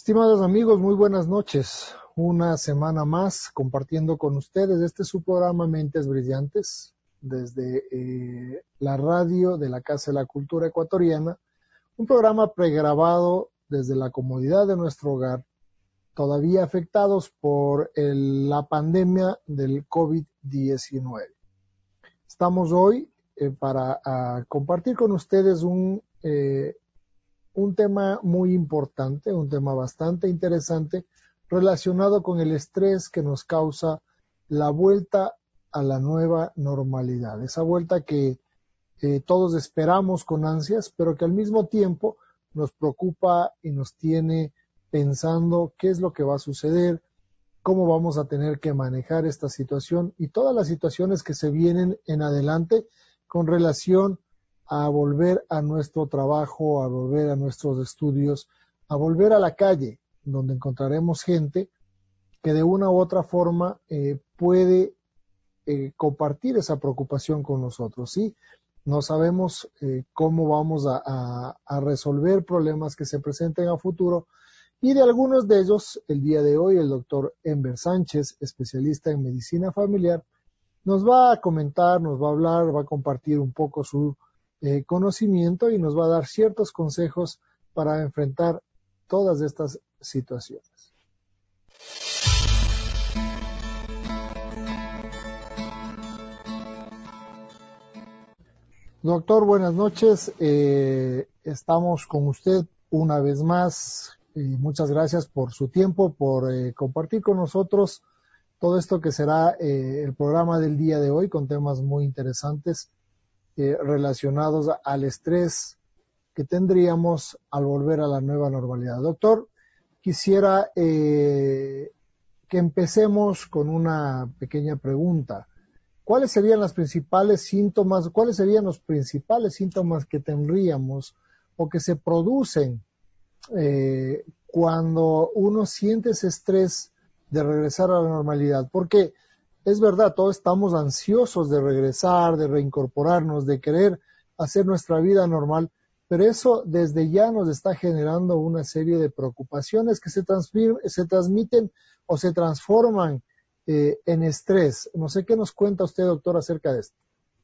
Estimados amigos, muy buenas noches. Una semana más compartiendo con ustedes. Este es su programa Mentes Brillantes desde la radio de la Casa de la Cultura Ecuatoriana. Un programa pregrabado desde la comodidad de nuestro hogar, todavía afectados por la pandemia del COVID-19. Estamos hoy para compartir con ustedes un tema muy importante, un tema bastante interesante relacionado con el estrés que nos causa la vuelta a la nueva normalidad. Esa vuelta que todos esperamos con ansias, pero que al mismo tiempo nos preocupa y nos tiene pensando qué es lo que va a suceder, cómo vamos a tener que manejar esta situación y todas las situaciones que se vienen en adelante con relación a volver a nuestro trabajo, a volver a nuestros estudios, a volver a la calle, donde encontraremos gente que de una u otra forma puede compartir esa preocupación con nosotros, ¿sí? No sabemos cómo vamos a resolver problemas que se presenten a futuro, y de algunos de ellos, el día de hoy, el doctor Enver Sánchez, especialista en medicina familiar, nos va a comentar, nos va a hablar, va a compartir un poco su conocimiento y nos va a dar ciertos consejos para enfrentar todas estas situaciones. Doctor, buenas noches. Estamos con usted una vez más. Muchas gracias por su tiempo, por compartir con nosotros todo esto que será el programa del día de hoy con temas muy interesantes relacionados al estrés que tendríamos al volver a la nueva normalidad. Doctor, quisiera que empecemos con una pequeña pregunta. ¿Cuáles serían los principales síntomas que tendríamos o que se producen cuando uno siente ese estrés de regresar a la normalidad? Porque es verdad, todos estamos ansiosos de regresar, de reincorporarnos, de querer hacer nuestra vida normal, pero eso desde ya nos está generando una serie de preocupaciones que se transmiten o se transforman en estrés. No sé qué nos cuenta usted, doctor, acerca de esto.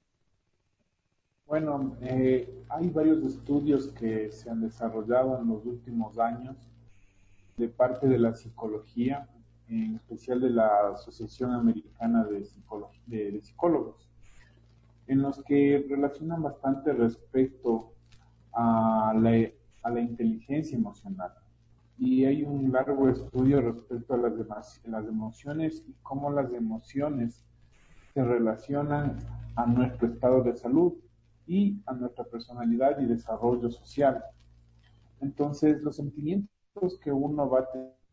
Bueno, hay varios estudios que se han desarrollado en los últimos años de parte de la psicología, en especial de la Asociación Americana de Psicólogos, en los que relacionan bastante respecto a la inteligencia emocional. Y hay un largo estudio respecto a las emociones y cómo las emociones se relacionan a nuestro estado de salud y a nuestra personalidad y desarrollo social. Entonces, los sentimientos que uno va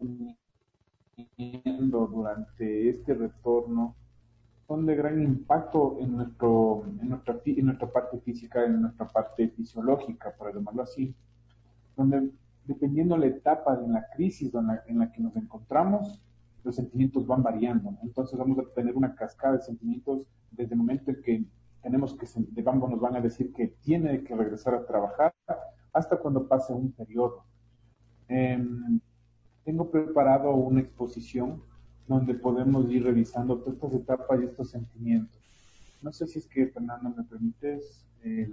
teniendo durante este retorno son de gran impacto en nuestra parte física, en nuestra parte fisiológica, para llamarlo así, donde dependiendo la etapa en la crisis en la que nos encontramos, los sentimientos van variando. Entonces vamos a tener una cascada de sentimientos desde el momento en que nos van a decir que tiene que regresar a trabajar hasta cuando pase un periodo. Tengo preparado una exposición donde podemos ir revisando todas estas etapas y estos sentimientos. No sé si es que, Fernando, me permites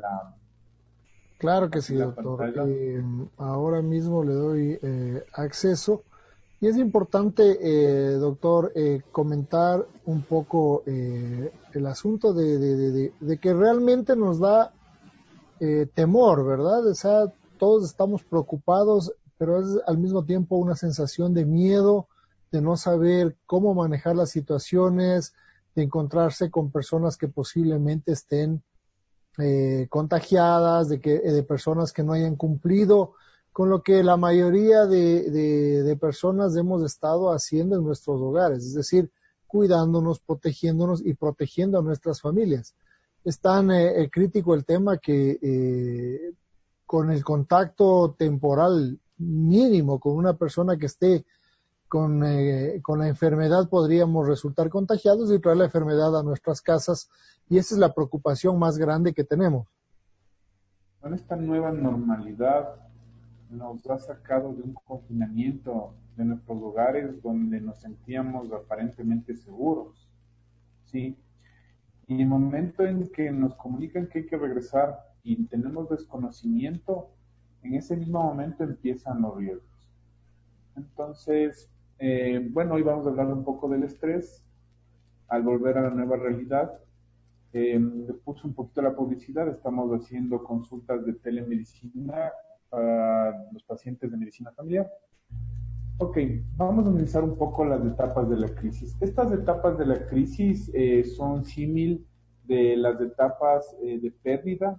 Claro que sí, doctor. Ahora mismo le doy acceso. Y es importante, doctor, comentar un poco el asunto de que realmente nos da temor, ¿verdad? O sea, todos estamos preocupados, pero es al mismo tiempo una sensación de miedo, de no saber cómo manejar las situaciones, de encontrarse con personas que posiblemente estén contagiadas, de personas que no hayan cumplido con lo que la mayoría de personas hemos estado haciendo en nuestros hogares, es decir, cuidándonos, protegiéndonos y protegiendo a nuestras familias. Es tan crítico el tema que con el contacto temporal mínimo con una persona que esté con la enfermedad podríamos resultar contagiados y traer la enfermedad a nuestras casas, y esa es la preocupación más grande que tenemos. Con esta nueva normalidad, nos ha sacado de un confinamiento de nuestros hogares donde nos sentíamos aparentemente seguros, ¿sí? Y el momento en que nos comunican que hay que regresar y tenemos desconocimiento, en ese mismo momento empiezan los riesgos. Entonces, bueno, hoy vamos a hablar un poco del estrés al volver a la nueva realidad. Le puse un poquito la publicidad, estamos haciendo consultas de telemedicina para los pacientes de medicina familiar. Ok, vamos a analizar un poco las etapas de la crisis. Estas etapas de la crisis son símil de las etapas de pérdida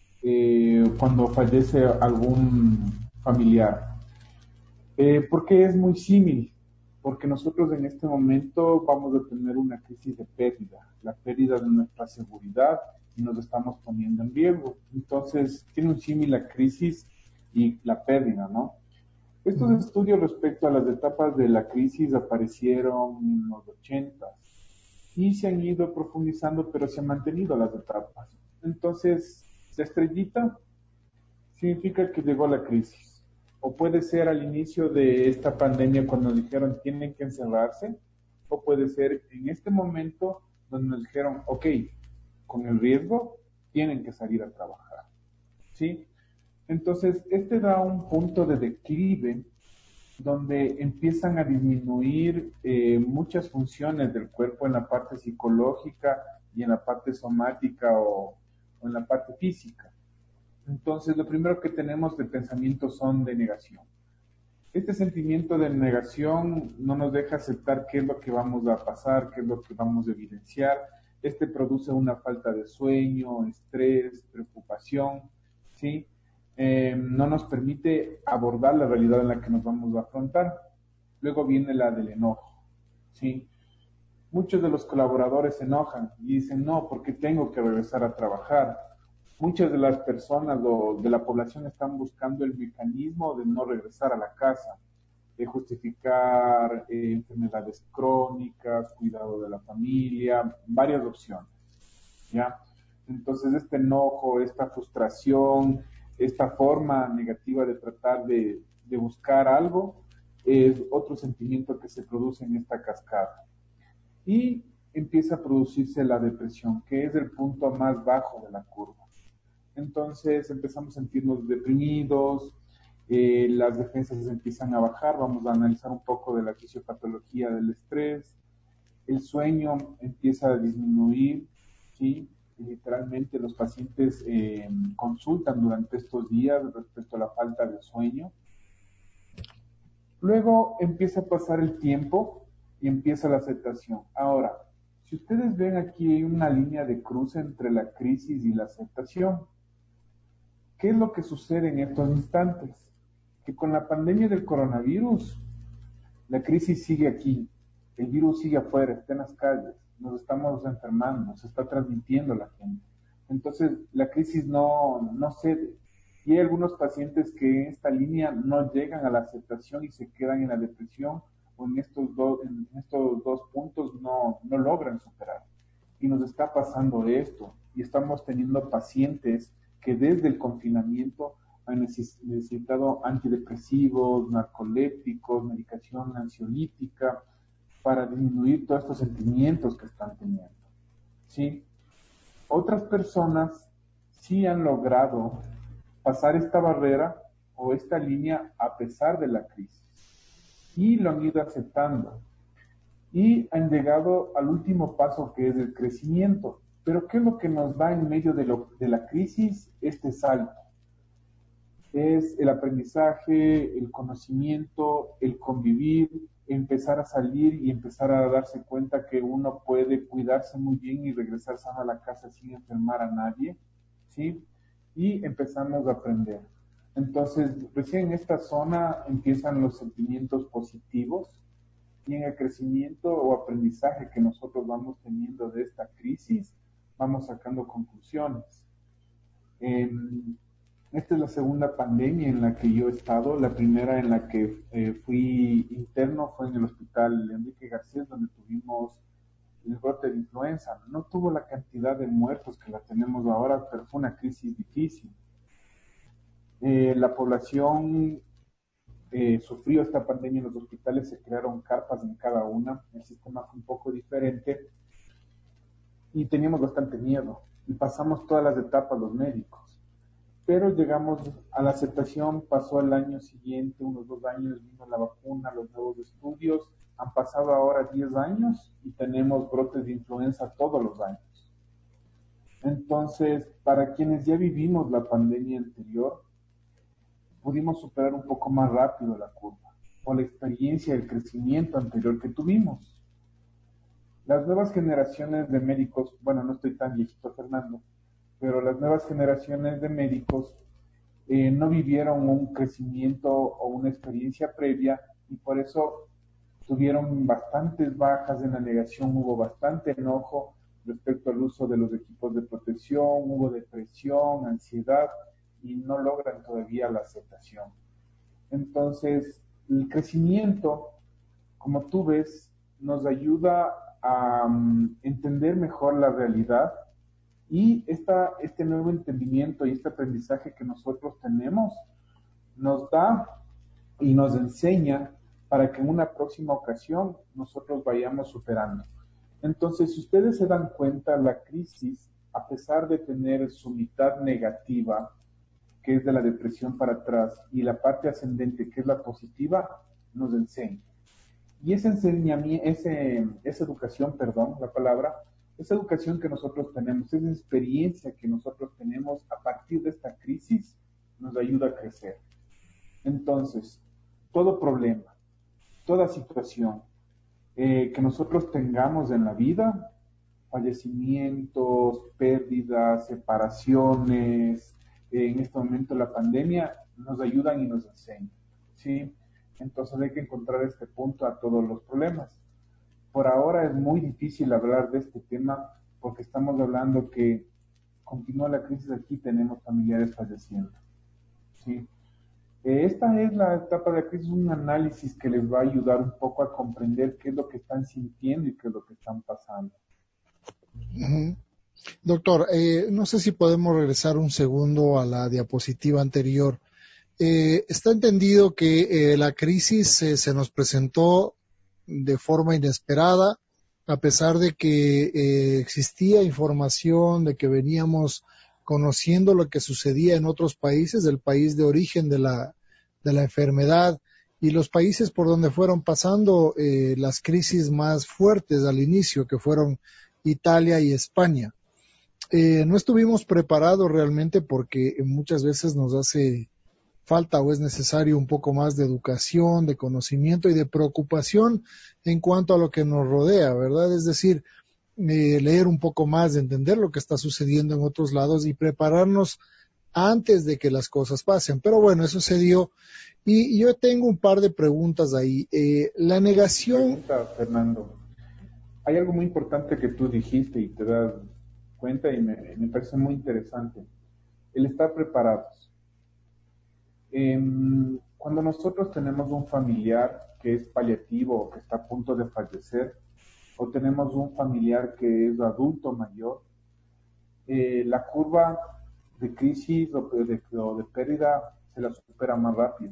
cuando fallece algún familiar. ¿Por qué es muy símil? Porque nosotros en este momento vamos a tener una crisis de pérdida, la pérdida de nuestra seguridad y nos estamos poniendo en riesgo. Entonces, tiene un símil la crisis y la pérdida, ¿no? Estos estudios respecto a las etapas de la crisis aparecieron en los 80 y se han ido profundizando, pero se han mantenido las etapas. Entonces, la estrellita significa que llegó la crisis. O puede ser al inicio de esta pandemia cuando nos dijeron tienen que encerrarse, o puede ser en este momento donde nos dijeron, ok, con el riesgo tienen que salir a trabajar. ¿Sí? Entonces, este da un punto de declive donde empiezan a disminuir muchas funciones del cuerpo en la parte psicológica y en la parte somática o en la parte física. Entonces, lo primero que tenemos de pensamiento son de negación. Este sentimiento de negación no nos deja aceptar qué es lo que vamos a pasar, qué es lo que vamos a evidenciar. Este produce una falta de sueño, estrés, preocupación, ¿sí? No nos permite abordar la realidad en la que nos vamos a afrontar. Luego viene la del enojo, ¿sí? Muchos de los colaboradores se enojan y dicen, no, porque tengo que regresar a trabajar. Muchas de las personas o de la población están buscando el mecanismo de no regresar a la casa, de justificar enfermedades crónicas, cuidado de la familia, varias opciones, ¿ya? Entonces este enojo, esta frustración, esta forma negativa de tratar de buscar algo, es otro sentimiento que se produce en esta cascada. Y empieza a producirse la depresión, que es el punto más bajo de la curva. Entonces empezamos a sentirnos deprimidos, las defensas empiezan a bajar, vamos a analizar un poco de la fisiopatología del estrés, el sueño empieza a disminuir, ¿sí? Y literalmente los pacientes consultan durante estos días respecto a la falta de sueño. Luego empieza a pasar el tiempo y empieza la aceptación. Ahora, si ustedes ven aquí hay una línea de cruce entre la crisis y la aceptación. ¿Qué es lo que sucede en estos instantes? Que con la pandemia del coronavirus, la crisis sigue aquí, el virus sigue afuera, está en las calles, nos estamos enfermando, se está transmitiendo la gente. Entonces, la crisis no cede. Y hay algunos pacientes que en esta línea no llegan a la aceptación y se quedan en la depresión o en estos dos puntos no logran superar. Y nos está pasando esto. Y estamos teniendo pacientes que desde el confinamiento han necesitado antidepresivos, narcolépticos, medicación ansiolítica, para disminuir todos estos sentimientos que están teniendo. ¿Sí? Otras personas sí han logrado pasar esta barrera o esta línea a pesar de la crisis y lo han ido aceptando y han llegado al último paso que es el crecimiento. Pero ¿qué es lo que nos da en medio de la crisis este salto? Es el aprendizaje, el conocimiento, el convivir, empezar a salir y empezar a darse cuenta que uno puede cuidarse muy bien y regresar sano a la casa sin enfermar a nadie, ¿sí? Y empezamos a aprender. Entonces, recién en esta zona empiezan los sentimientos positivos y en el crecimiento o aprendizaje que nosotros vamos teniendo de esta crisis, vamos sacando conclusiones. Esta es la segunda pandemia en la que yo he estado. La primera en la que fui interno fue en el hospital Enrique Garcés, donde tuvimos el brote de influenza. No tuvo la cantidad de muertos que la tenemos ahora, pero fue una crisis difícil. La población sufrió esta pandemia en los hospitales, se crearon carpas en cada una, el sistema fue un poco diferente y teníamos bastante miedo y pasamos todas las etapas los médicos, pero llegamos a la aceptación, pasó el año siguiente, unos 2 años, vino la vacuna, los nuevos estudios, han pasado ahora 10 años y tenemos brotes de influenza todos los años. Entonces, para quienes ya vivimos la pandemia anterior, pudimos superar un poco más rápido la curva, por la experiencia y el crecimiento anterior que tuvimos. Las nuevas generaciones de médicos, bueno, no estoy tan viejito, Fernando, pero las nuevas generaciones de médicos no vivieron un crecimiento o una experiencia previa y por eso tuvieron bastantes bajas en la negación, hubo bastante enojo respecto al uso de los equipos de protección, hubo depresión, ansiedad y no logran todavía la aceptación. Entonces, el crecimiento, como tú ves, nos ayuda a entender mejor la realidad y este nuevo entendimiento y este aprendizaje que nosotros tenemos nos da y nos enseña para que en una próxima ocasión nosotros vayamos superando. Entonces, si ustedes se dan cuenta, la crisis, a pesar de tener su mitad negativa, que es de la depresión para atrás, y la parte ascendente, que es la positiva, nos enseña. Y esa educación, perdón, la palabra, esa educación que nosotros tenemos, esa experiencia que nosotros tenemos a partir de esta crisis, nos ayuda a crecer. Entonces, todo problema, toda situación que nosotros tengamos en la vida, fallecimientos, pérdidas, separaciones, en este momento la pandemia, nos ayudan y nos enseñan, ¿sí? Entonces hay que encontrar este punto a todos los problemas. Por ahora es muy difícil hablar de este tema porque estamos hablando que continúa la crisis aquí, tenemos familiares falleciendo, ¿sí? Esta es la etapa de la crisis, un análisis que les va a ayudar un poco a comprender qué es lo que están sintiendo y qué es lo que están pasando. Uh-huh. Doctor, no sé si podemos regresar un segundo a la diapositiva anterior. Está entendido que la crisis se nos presentó de forma inesperada, a pesar de que existía información de que veníamos conociendo lo que sucedía en otros países, del país de origen de la enfermedad y los países por donde fueron pasando las crisis más fuertes al inicio, que fueron Italia y España. No estuvimos preparados realmente porque muchas veces nos hace falta o es necesario un poco más de educación, de conocimiento y de preocupación en cuanto a lo que nos rodea, ¿verdad? Es decir, leer un poco más, de entender lo que está sucediendo en otros lados y prepararnos antes de que las cosas pasen. Pero bueno, eso se dio. Y yo tengo un par de preguntas ahí. La negación... Pregunta, Fernando. Hay algo muy importante que tú dijiste y te das cuenta y me parece muy interesante. El estar preparados. Cuando nosotros tenemos un familiar que es paliativo o que está a punto de fallecer, o tenemos un familiar que es adulto mayor, la curva de crisis o de pérdida se la supera más rápido.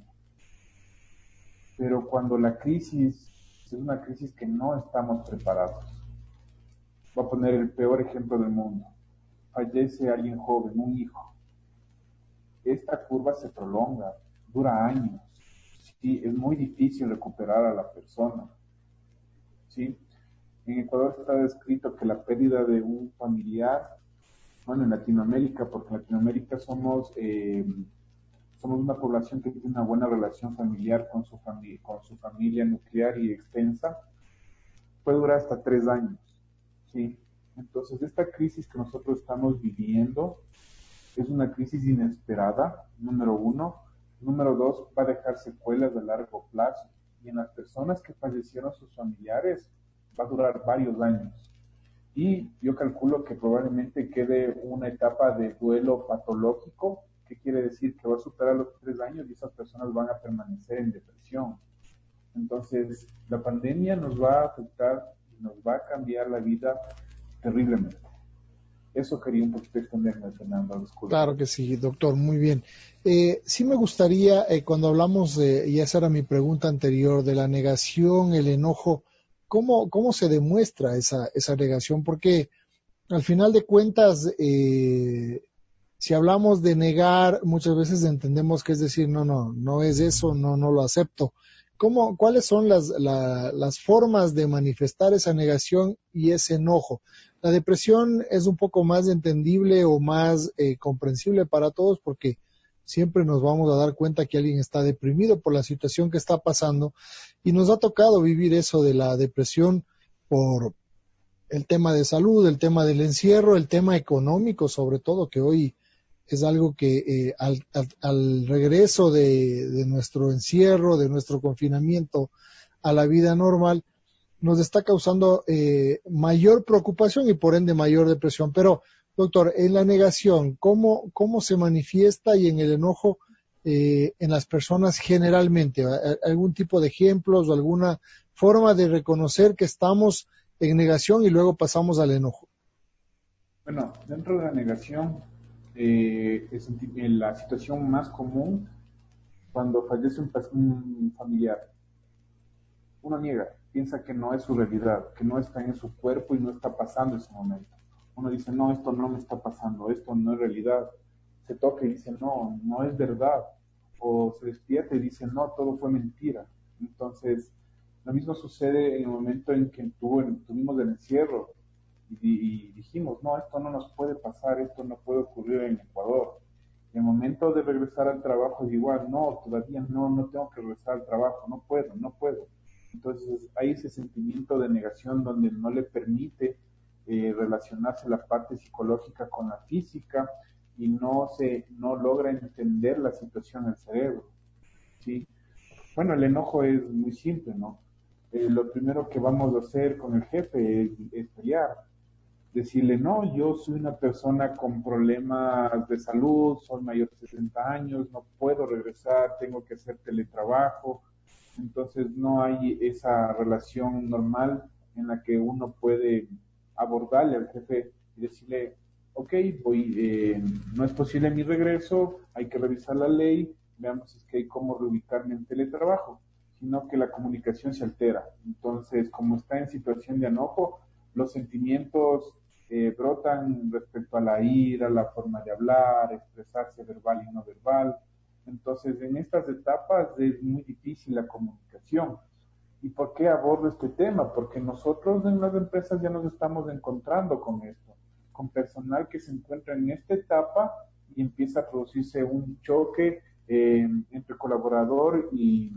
Pero cuando la crisis es una crisis que no estamos preparados, voy a poner el peor ejemplo del mundo. Fallece alguien joven, un hijo. Esta curva se prolonga, dura años. ¿Sí? Es muy difícil recuperar a la persona. ¿Sí? En Ecuador está descrito que la pérdida de un familiar, bueno, en Latinoamérica, porque en Latinoamérica somos una población que tiene una buena relación familiar con su familia nuclear y extensa, puede durar hasta 3 años. ¿Sí? Entonces, esta crisis que nosotros estamos viviendo es una crisis inesperada, número uno. Número dos, va a dejar secuelas a largo plazo. Y en las personas que fallecieron sus familiares, va a durar varios años. Y yo calculo que probablemente quede una etapa de duelo patológico, que quiere decir que va a superar los 3 años y esas personas van a permanecer en depresión. Entonces, la pandemia nos va a afectar y nos va a cambiar la vida terriblemente. Eso quería un poquito extenderme, Fernando, disculpa. Claro que sí, doctor, muy bien. Sí me gustaría, cuando hablamos y esa era mi pregunta anterior, de la negación, el enojo, ¿cómo se demuestra esa negación? Porque al final de cuentas, si hablamos de negar, muchas veces entendemos que es decir, no es eso, no lo acepto. ¿Cuáles son las formas de manifestar esa negación y ese enojo? La depresión es un poco más entendible o más comprensible para todos porque siempre nos vamos a dar cuenta que alguien está deprimido por la situación que está pasando y nos ha tocado vivir eso de la depresión por el tema de salud, el tema del encierro, el tema económico sobre todo, que hoy es algo que al regreso de nuestro encierro, de nuestro confinamiento a la vida normal, nos está causando mayor preocupación y por ende mayor depresión. Pero, doctor, en la negación, ¿cómo se manifiesta y en el enojo en las personas generalmente? ¿Algún tipo de ejemplos o alguna forma de reconocer que estamos en negación y luego pasamos al enojo? Bueno, dentro de la negación, la situación más común cuando fallece un familiar. Uno niega, piensa que no es su realidad, que no está en su cuerpo y no está pasando ese momento. Uno dice, no, esto no me está pasando, esto no es realidad. Se toca y dice, no es verdad. O se despierta y dice, no, todo fue mentira. Entonces, lo mismo sucede en el momento en que tuvimos el encierro y dijimos, no, esto no nos puede pasar, esto no puede ocurrir en Ecuador. En el momento de regresar al trabajo es igual, no, todavía no tengo que regresar al trabajo, no puedo. Entonces hay ese sentimiento de negación donde no le permite relacionarse la parte psicológica con la física y no logra entender la situación del cerebro, ¿sí? Bueno, el enojo es muy simple, ¿no? Lo primero que vamos a hacer con el jefe es pelear, decirle, no, yo soy una persona con problemas de salud, soy mayor de 60 años, no puedo regresar, tengo que hacer teletrabajo. Entonces no hay esa relación normal en la que uno puede abordarle al jefe y decirle, ok, no es posible mi regreso, hay que revisar la ley, veamos si es que hay cómo reubicarme en teletrabajo, sino que la comunicación se altera. Entonces, como está en situación de enojo, los sentimientos brotan respecto a la ira, la forma de hablar, expresarse verbal y no verbal. Entonces, en estas etapas es muy difícil la comunicación. ¿Y por qué abordo este tema? Porque nosotros en las empresas ya nos estamos encontrando con esto, con personal que se encuentra en esta etapa y empieza a producirse un choque entre colaborador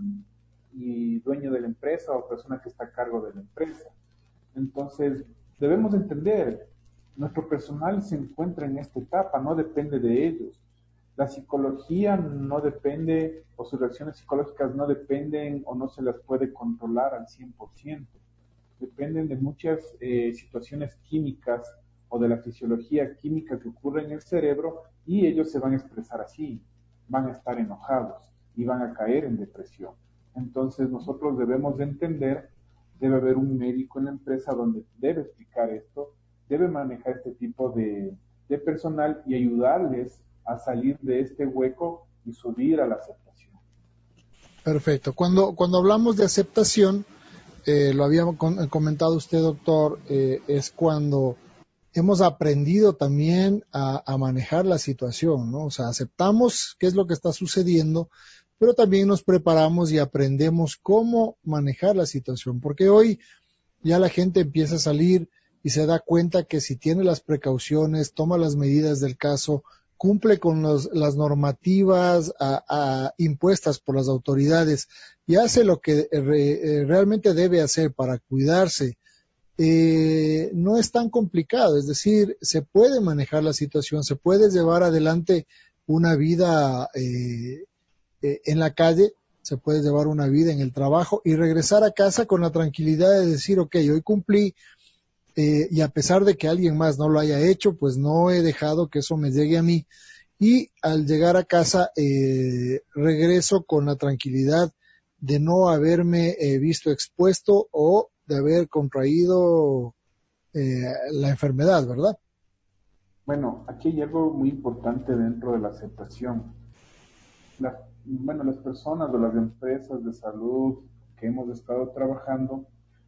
y dueño de la empresa o persona que está a cargo de la empresa. Entonces, debemos entender, nuestro personal se encuentra en esta etapa, no depende de ellos. La psicología no depende, o sus reacciones psicológicas no dependen o no se las puede controlar al 100%. Dependen de muchas situaciones químicas o de la fisiología química que ocurre en el cerebro y ellos se van a expresar así, van a estar enojados y van a caer en depresión. Entonces nosotros debemos de entender, debe haber un médico en la empresa donde debe explicar esto, debe manejar este tipo de personal y ayudarles a salir de este hueco y subir a la aceptación. Perfecto. Cuando hablamos de aceptación, lo había comentado usted, doctor, es cuando hemos aprendido también a manejar la situación, ¿no? O sea, aceptamos qué es lo que está sucediendo, pero también nos preparamos y aprendemos cómo manejar la situación, porque hoy ya la gente empieza a salir y se da cuenta que si tiene las precauciones, toma las medidas del caso, cumple con las normativas impuestas por las autoridades y hace lo que realmente debe hacer para cuidarse, no es tan complicado, es decir, se puede manejar la situación, se puede llevar adelante una vida en la calle, se puede llevar una vida en el trabajo y regresar a casa con la tranquilidad de decir, ok, hoy cumplí, y a pesar de que alguien más no lo haya hecho, pues no he dejado que eso me llegue a mí. Y al llegar a casa, regreso con la tranquilidad de no haberme visto expuesto o de haber contraído la enfermedad, ¿verdad? Bueno, aquí hay algo muy importante dentro de la aceptación. Las personas o las empresas de salud que hemos estado trabajando,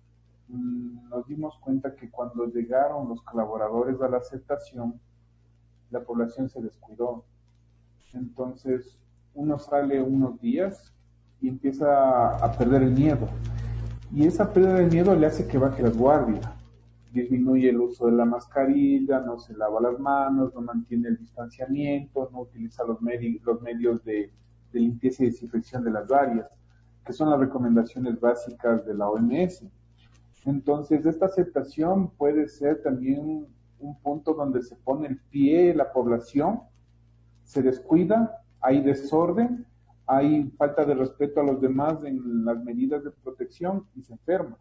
nos dimos cuenta que cuando llegaron los colaboradores a la aceptación, la población se descuidó. Entonces, uno sale unos días y empieza a perder el miedo. Y esa pérdida de miedo le hace que baje las guardias. Disminuye el uso de la mascarilla, no se lava las manos, no mantiene el distanciamiento, no utiliza los medios de limpieza y desinfección de las áreas, que son las recomendaciones básicas de la OMS. Entonces, esta aceptación puede ser también un punto donde se pone el pie la población, se descuida, hay desorden, hay falta de respeto a los demás en las medidas de protección y se enferma.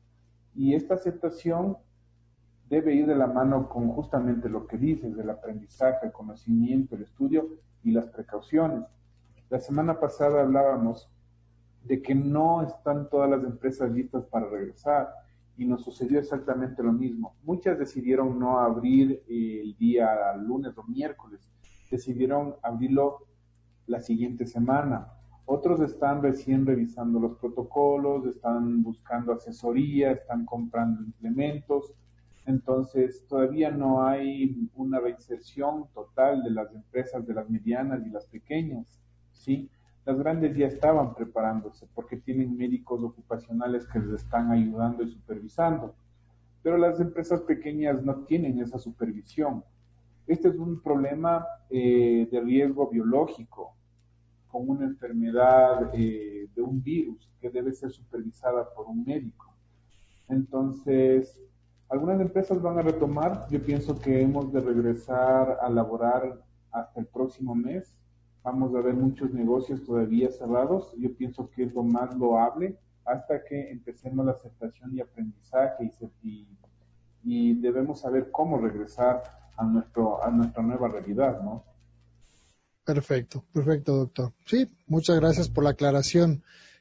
Y esta aceptación debe ir de la mano con justamente lo que dices, del aprendizaje, el conocimiento, el estudio y las precauciones. La semana pasada hablábamos de que no están todas las empresas listas para regresar y nos sucedió exactamente lo mismo. Muchas decidieron no abrir el día lunes o miércoles, decidieron abrirlo la siguiente semana. Otros están recién revisando los protocolos, están buscando asesoría, están comprando implementos. Entonces, todavía no hay una reinserción total de las empresas, de las medianas y las pequeñas, ¿sí? Las grandes ya estaban preparándose porque tienen médicos ocupacionales que les están ayudando y supervisando, pero las empresas pequeñas no tienen esa supervisión. Este es un problema de riesgo biológico, con una enfermedad de un virus que debe ser supervisada por un médico. Entonces, algunas empresas van a retomar. Yo pienso que hemos de regresar a laborar hasta el próximo mes. Vamos a ver muchos negocios todavía cerrados. Yo pienso que es lo más loable hasta que empecemos la aceptación y aprendizaje y debemos saber cómo regresar a nuestra nueva realidad, ¿no? Perfecto, perfecto, doctor. Sí, muchas gracias por la aclaración.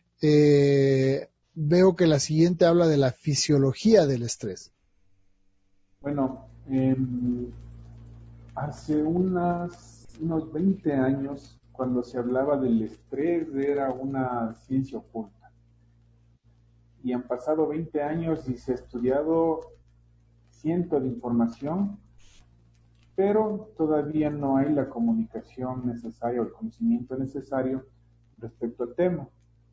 Veo que la siguiente habla de la fisiología del estrés. Bueno, hace unos 20 años, cuando se hablaba del estrés, era una ciencia oculta. Y han pasado 20 años y se ha estudiado cientos de información, pero todavía no hay la comunicación necesaria o el conocimiento necesario respecto al tema.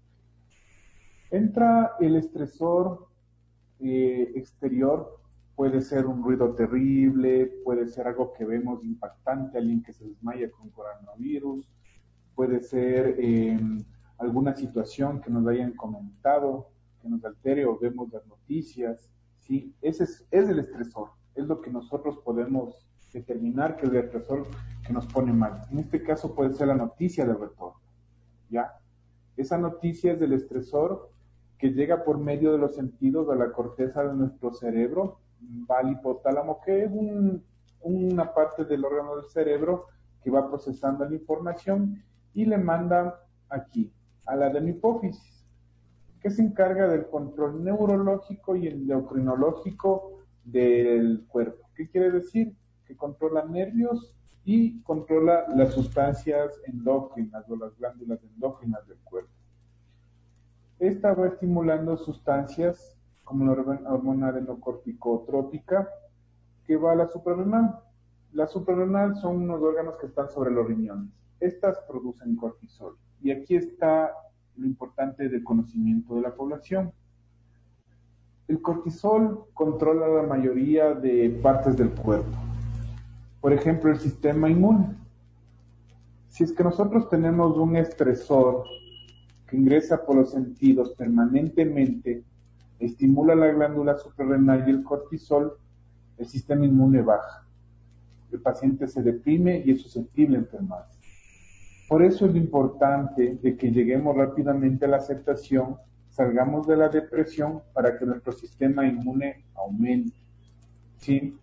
Entra el estresor exterior, puede ser un ruido terrible, puede ser algo que vemos impactante, alguien que se desmaya con coronavirus, puede ser alguna situación que nos hayan comentado, que nos altere o vemos las noticias, ¿sí? Ese es el estresor, es lo que nosotros podemos determinar que es el estresor que nos pone mal. En este caso puede ser la noticia del retorno, ¿ya? Esa noticia es del estresor que llega por medio de los sentidos a la corteza de nuestro cerebro, va al hipotálamo, que es una parte del órgano del cerebro que va procesando la información y le manda aquí, a la hipófisis, que se encarga del control neurológico y endocrinológico del cuerpo. ¿Qué quiere decir? Que controla nervios y controla las sustancias endócrinas o las glándulas endócrinas del cuerpo. Esta va estimulando sustancias como la hormona adenocorticotrópica que va a la suprarrenal. La suprarrenal son unos órganos que están sobre los riñones. Estas producen cortisol. Y aquí está lo importante del conocimiento de la población. El cortisol controla la mayoría de partes del cuerpo. Por ejemplo, el sistema inmune. Si es que nosotros tenemos un estresor que ingresa por los sentidos permanentemente, estimula la glándula suprarrenal y el cortisol, el sistema inmune baja. El paciente se deprime y es susceptible a enfermarse. Por eso es lo importante de que lleguemos rápidamente a la aceptación, salgamos de la depresión para que nuestro sistema inmune aumente. ¿Sí?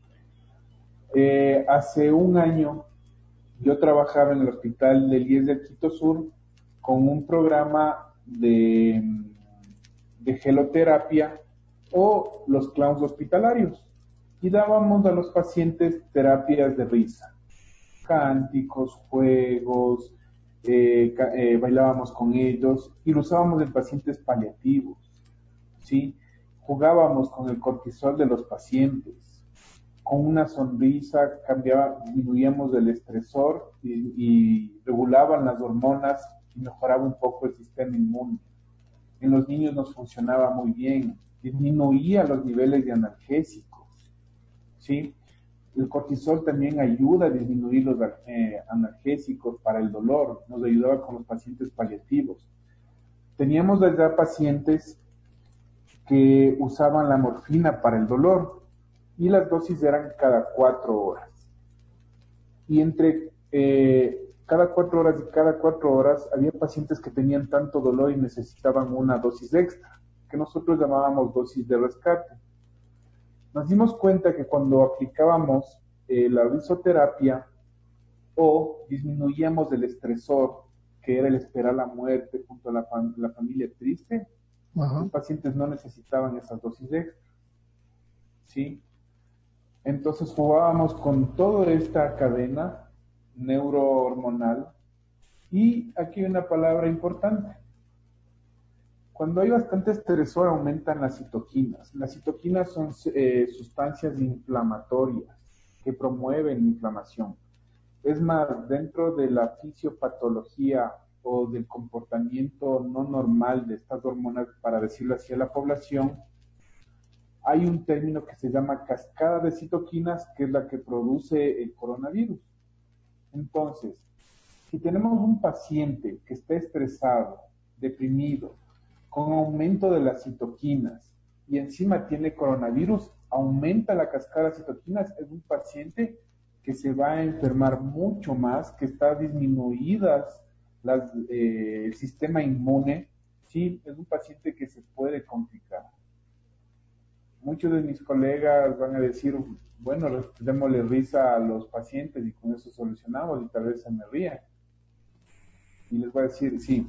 Hace un año yo trabajaba en el hospital del IES del Quito Sur con un programa de geloterapia o los clowns hospitalarios. y dábamos a los pacientes terapias de risa, cánticos, juegos, bailábamos con ellos y lo usábamos en pacientes paliativos, ¿sí? Jugábamos con el cortisol de los pacientes. Con una sonrisa disminuíamos el estresor y regulaban las hormonas y mejoraba un poco el sistema inmune. En los niños nos funcionaba muy bien, disminuía los niveles de analgésicos, ¿sí? El cortisol también ayuda a disminuir los analgésicos para el dolor, nos ayudaba con los pacientes paliativos. Teníamos ya pacientes que usaban la morfina para el dolor y las dosis eran cada 4 horas. Y entre cada 4 horas y cada 4 horas había pacientes que tenían tanto dolor y necesitaban una dosis extra, que nosotros llamábamos dosis de rescate. Nos dimos cuenta que cuando aplicábamos la risoterapia o disminuíamos el estresor, que era el esperar la muerte junto a la familia triste, los pacientes no necesitaban esas dosis extra, ¿sí? Entonces jugábamos con toda esta cadena neurohormonal y aquí hay una palabra importante. Cuando hay bastante estresor aumentan las citoquinas. Las citoquinas son sustancias inflamatorias que promueven inflamación. Es más, dentro de la fisiopatología o del comportamiento no normal de estas hormonas, para decirlo así a la población, hay un término que se llama cascada de citoquinas, que es la que produce el coronavirus. Entonces, si tenemos un paciente que está estresado, deprimido, con aumento de las citoquinas y encima tiene coronavirus, aumenta la cascada de citoquinas, es un paciente que se va a enfermar mucho más, que está disminuidas el sistema inmune, sí, es un paciente que se puede complicar. Muchos de mis colegas van a decir, bueno, démosle risa a los pacientes y con eso solucionamos y tal vez se me rían. Y les voy a decir, sí,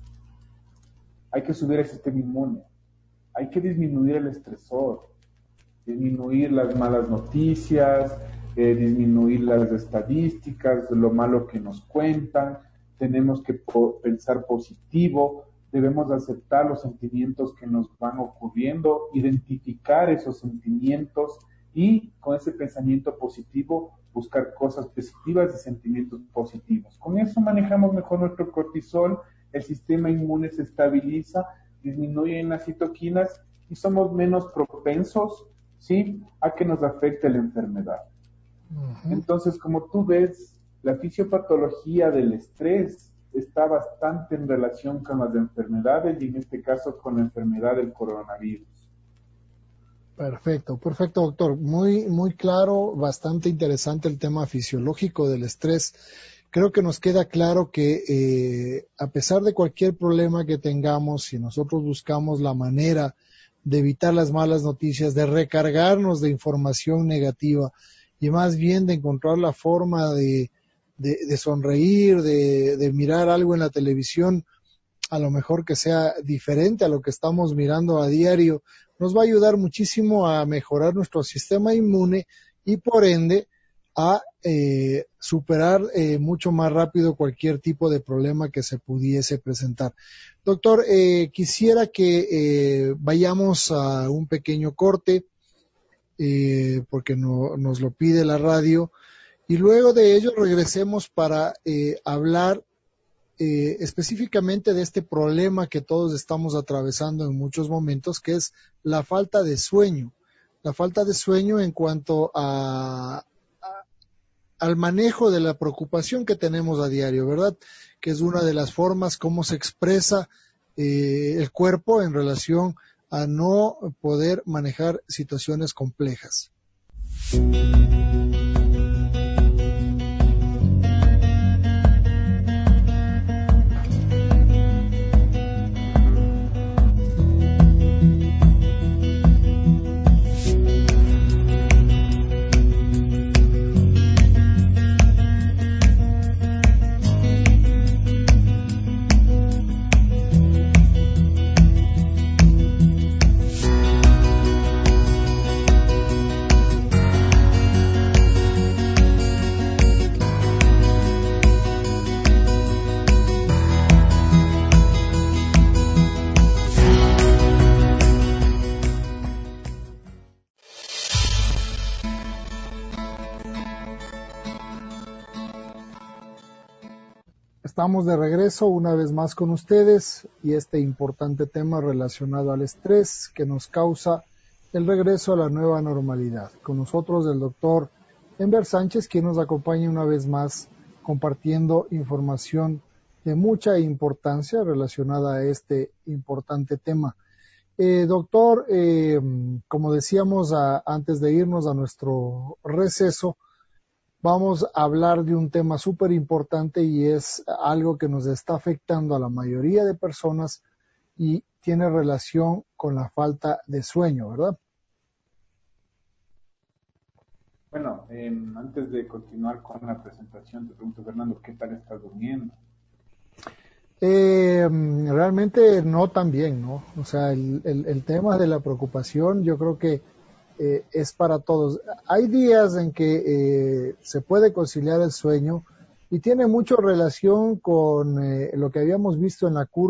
hay que subir el sistema inmune, hay que disminuir el estresor, disminuir las malas noticias, disminuir las estadísticas, lo malo que nos cuentan, tenemos que pensar positivo, debemos aceptar los sentimientos que nos van ocurriendo, identificar esos sentimientos y con ese pensamiento positivo buscar cosas positivas y sentimientos positivos. Con eso manejamos mejor nuestro cortisol, el sistema inmune se estabiliza, disminuyen las citoquinas y somos menos propensos, ¿sí?, a que nos afecte la enfermedad. Entonces, como tú ves, la fisiopatología del estrés está bastante en relación con las enfermedades y en este caso con la enfermedad del coronavirus. Perfecto, doctor. Muy, muy claro, bastante interesante el tema fisiológico del estrés. Creo que nos queda claro que a pesar de cualquier problema que tengamos, si nosotros buscamos la manera de evitar las malas noticias, de recargarnos de información negativa y más bien de encontrar la forma de sonreír, de mirar algo en la televisión, a lo mejor que sea diferente a lo que estamos mirando a diario, nos va a ayudar muchísimo a mejorar nuestro sistema inmune y por ende a superar mucho más rápido cualquier tipo de problema que se pudiese presentar. Doctor, quisiera que vayamos a un pequeño corte porque nos lo pide la radio y luego de ello regresemos para hablar específicamente de este problema que todos estamos atravesando en muchos momentos, que es la falta de sueño. La falta de sueño en cuanto al manejo de la preocupación que tenemos a diario, ¿verdad? Que es una de las formas como se expresa el cuerpo en relación a no poder manejar situaciones complejas. Estamos de regreso una vez más con ustedes y este importante tema relacionado al estrés que nos causa el regreso a la nueva normalidad. Con nosotros el doctor Enver Sánchez, quien nos acompaña una vez más compartiendo información de mucha importancia relacionada a este importante tema. Doctor, como decíamos antes de irnos a nuestro receso, vamos a hablar de un tema súper importante y es algo que nos está afectando a la mayoría de personas y tiene relación con la falta de sueño, ¿verdad? Bueno, antes de continuar con la presentación, te pregunto, Fernando, ¿qué tal estás durmiendo? Realmente no tan bien, ¿no? O sea, el tema de la preocupación yo creo que es para todos. Hay días en que se puede conciliar el sueño y tiene mucho relación con lo que habíamos visto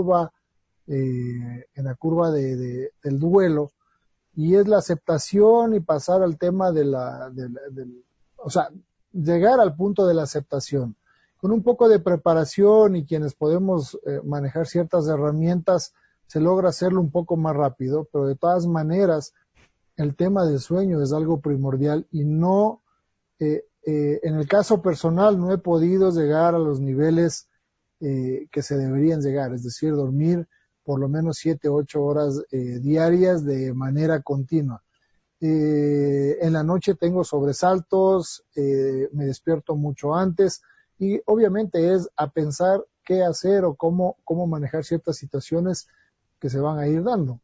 en la curva del duelo, y es la aceptación y pasar al tema o sea, llegar al punto de la aceptación. Con un poco de preparación y quienes podemos manejar ciertas herramientas, se logra hacerlo un poco más rápido, pero de todas maneras, el tema del sueño es algo primordial y no, en el caso personal, no he podido llegar a los niveles que se deberían llegar, es decir, dormir por lo menos 7, 8 horas diarias de manera continua. En la noche tengo sobresaltos, me despierto mucho antes y obviamente es a pensar qué hacer o cómo manejar ciertas situaciones que se van a ir dando.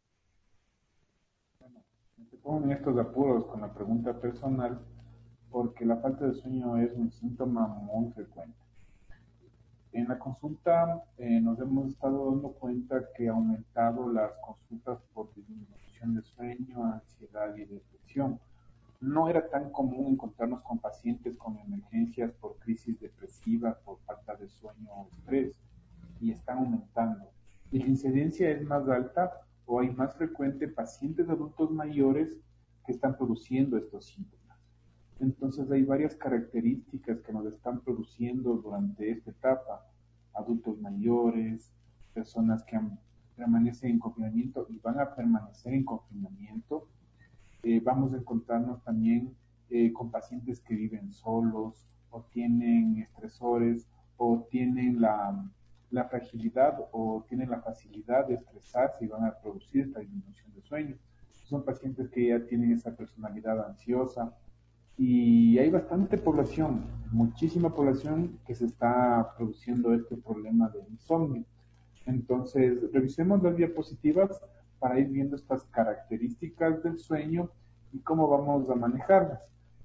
Te pongo en estos apuros con la pregunta personal porque la falta de sueño es un síntoma muy frecuente. En la consulta nos hemos estado dando cuenta que ha aumentado las consultas por disminución de sueño, ansiedad y depresión. No era tan común encontrarnos con pacientes con emergencias por crisis depresivas, por falta de sueño o estrés, y están aumentando. Y la incidencia es más alta o hay más frecuente pacientes adultos mayores que están produciendo estos síntomas. Entonces hay varias características que nos están produciendo durante esta etapa. Adultos mayores, personas que permanecen en confinamiento y van a permanecer en confinamiento. Vamos a encontrarnos también con pacientes que viven solos o tienen estresores o tienen la fragilidad o tienen la facilidad de estresarse y van a producir esta disminución de sueño. Son pacientes que ya tienen esa personalidad ansiosa y hay bastante población, muchísima población que se está produciendo este problema de insomnio. Entonces, revisemos las diapositivas para ir viendo estas características del sueño y cómo vamos a manejarlas.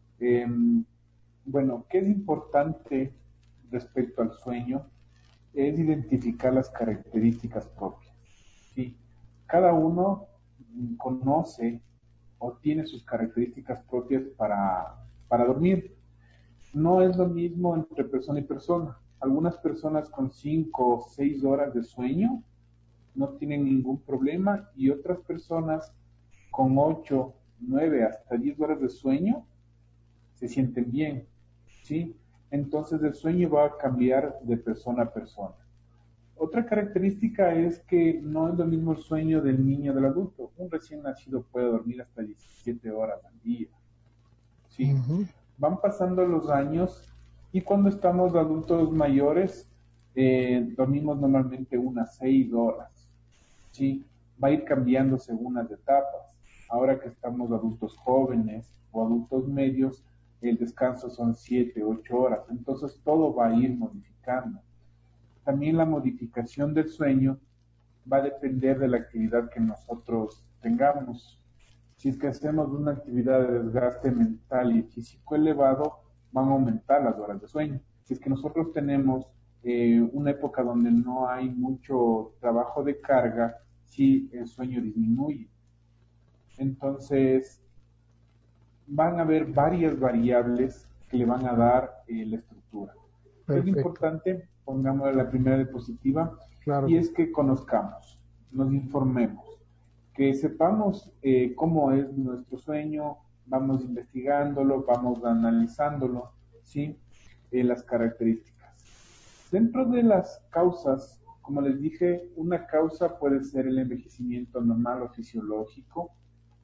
Bueno, ¿qué es importante respecto al sueño? Es identificar las características propias. ¿Sí? Cada uno conoce o tiene sus características propias para dormir. No es lo mismo entre persona y persona. Algunas personas con 5 o 6 horas de sueño no tienen ningún problema y otras personas con 8, 9 hasta 10 horas de sueño se sienten bien, ¿sí? Entonces el sueño va a cambiar de persona a persona. Otra característica es que no es lo mismo el sueño del niño del adulto. Un recién nacido puede dormir hasta 17 horas al día, ¿sí? Van pasando los años y cuando estamos adultos mayores dormimos normalmente unas 6 horas, ¿sí? Va a ir cambiando según las etapas. Ahora que estamos adultos jóvenes o adultos medios, el descanso son 7, 8 horas. Entonces todo va a ir modificando. También la modificación del sueño va a depender de la actividad que nosotros tengamos. Si es que hacemos una actividad de desgaste mental y físico elevado, van a aumentar las horas de sueño. Si es que nosotros tenemos una época donde no hay mucho trabajo de carga, sí el sueño disminuye. Entonces, van a haber varias variables que le van a dar la estructura. Perfecto. Es importante, pongamos la primera diapositiva, claro. Y es que conozcamos, nos informemos, que sepamos cómo es nuestro sueño, vamos investigándolo, vamos analizándolo, ¿sí? Las características. Dentro de las causas, como les dije, una causa puede ser el envejecimiento normal o fisiológico.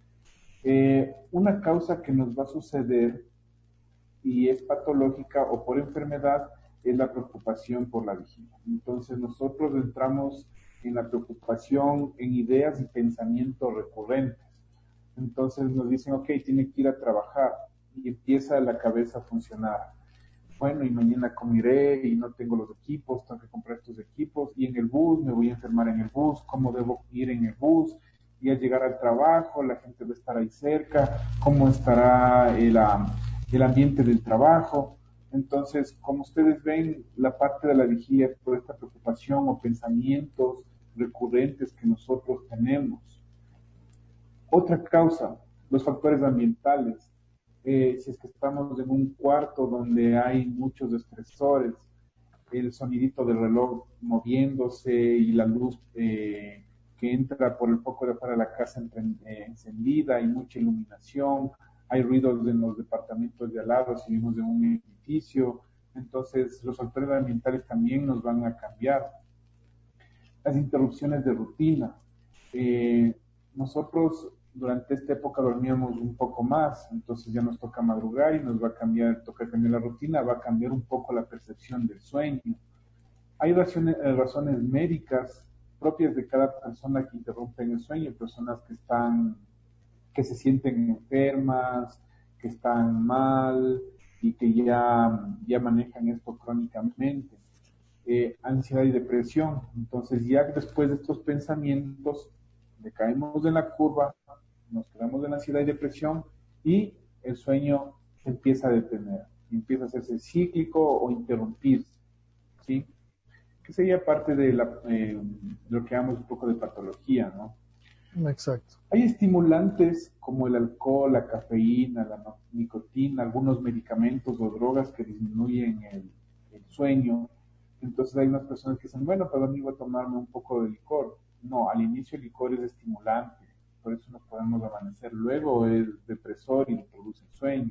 Una causa que nos va a suceder y es patológica o por enfermedad es la preocupación por la vigilia. Entonces nosotros entramos en la preocupación, en ideas y pensamientos recurrentes. Entonces nos dicen, ok, tiene que ir a trabajar y empieza la cabeza a funcionar. Bueno, y mañana comeré y no tengo los equipos, tengo que comprar estos equipos y en el bus me voy a enfermar en el bus, ¿cómo debo ir en el bus? Y al llegar al trabajo, la gente va a estar ahí cerca, ¿cómo estará el ambiente del trabajo? Entonces, como ustedes ven, la parte de la vigilia es por esta preocupación o pensamientos recurrentes que nosotros tenemos. Otra causa, los factores ambientales. Si es que estamos en un cuarto donde hay muchos estresores, el sonidito del reloj moviéndose y la luz que entra por el foco de afuera de la casa encendida, hay mucha iluminación, hay ruidos en los departamentos de al lado si vivimos en un edificio, entonces los factores ambientales también nos van a cambiar. Las interrupciones de rutina. Nosotros durante esta época dormíamos un poco más, entonces ya nos toca madrugar y nos va a cambiar, toca cambiar la rutina, va a cambiar un poco la percepción del sueño. Hay razones médicas propias de cada persona que interrumpen el sueño, personas que se sienten enfermas, que están mal y que ya manejan esto crónicamente. Ansiedad y depresión. Entonces ya después de estos pensamientos decaemos en la curva, nos quedamos en ansiedad y depresión y el sueño se empieza a detener, empieza a hacerse cíclico o interrumpirse, ¿sí? Que sería parte de lo que llamamos un poco de patología, ¿no? Exacto. Hay estimulantes como el alcohol, la cafeína, la nicotina, algunos medicamentos o drogas que disminuyen el sueño. Entonces hay unas personas que dicen, bueno, para mí voy a tomarme un poco de licor. No, al inicio el licor es estimulante, por eso no podemos amanecer. Luego es depresor y produce sueño.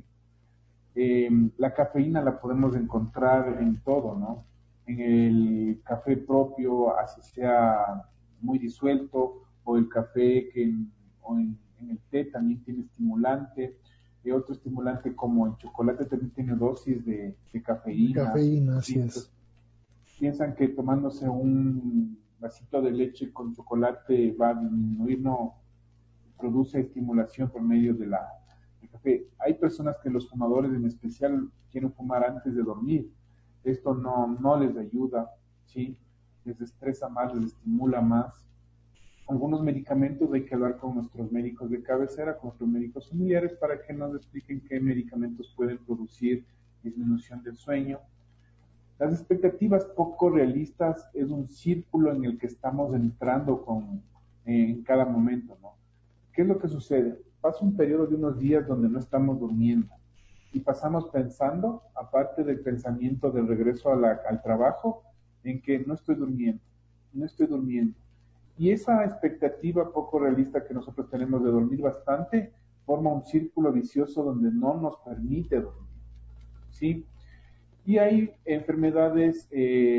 La cafeína la podemos encontrar en todo, ¿no? En el café propio, así sea muy disuelto, o el café en el té también tiene estimulante. Y otro estimulante como el chocolate también tiene dosis de cafeína. Cafeína, ¿Sí? así es. Piensan que tomándose un vasito de leche con chocolate va a disminuir, no, produce estimulación por medio del café. Hay personas que los fumadores en especial quieren fumar antes de dormir. Esto no les ayuda, ¿sí? Les estresa más, les estimula más. Algunos medicamentos hay que hablar con nuestros médicos de cabecera, con nuestros médicos familiares para que nos expliquen qué medicamentos pueden producir disminución del sueño. Las expectativas poco realistas es un círculo en el que estamos entrando en cada momento, ¿no? ¿Qué es lo que sucede? Pasa un periodo de unos días donde no estamos durmiendo y pasamos pensando, aparte del pensamiento del regreso al trabajo, en que no estoy durmiendo, no estoy durmiendo. Y esa expectativa poco realista que nosotros tenemos de dormir bastante forma un círculo vicioso donde no nos permite dormir, ¿sí? Y hay enfermedades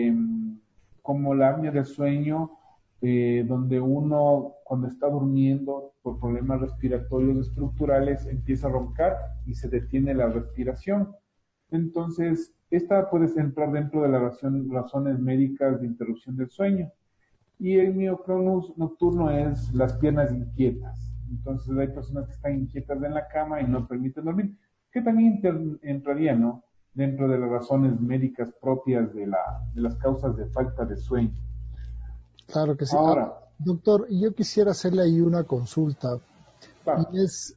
como la apnea del sueño, donde uno cuando está durmiendo por problemas respiratorios estructurales empieza a roncar y se detiene la respiración. Entonces, esta puede entrar dentro de las razones médicas de interrupción del sueño. Y el mioclonus nocturno es las piernas inquietas. Entonces hay personas que están inquietas en la cama y no permiten dormir, que también entraría, ¿no?, dentro de las razones médicas propias de las causas de falta de sueño. Claro que sí. Ahora, Doctor, yo quisiera hacerle ahí una consulta. claro, Y es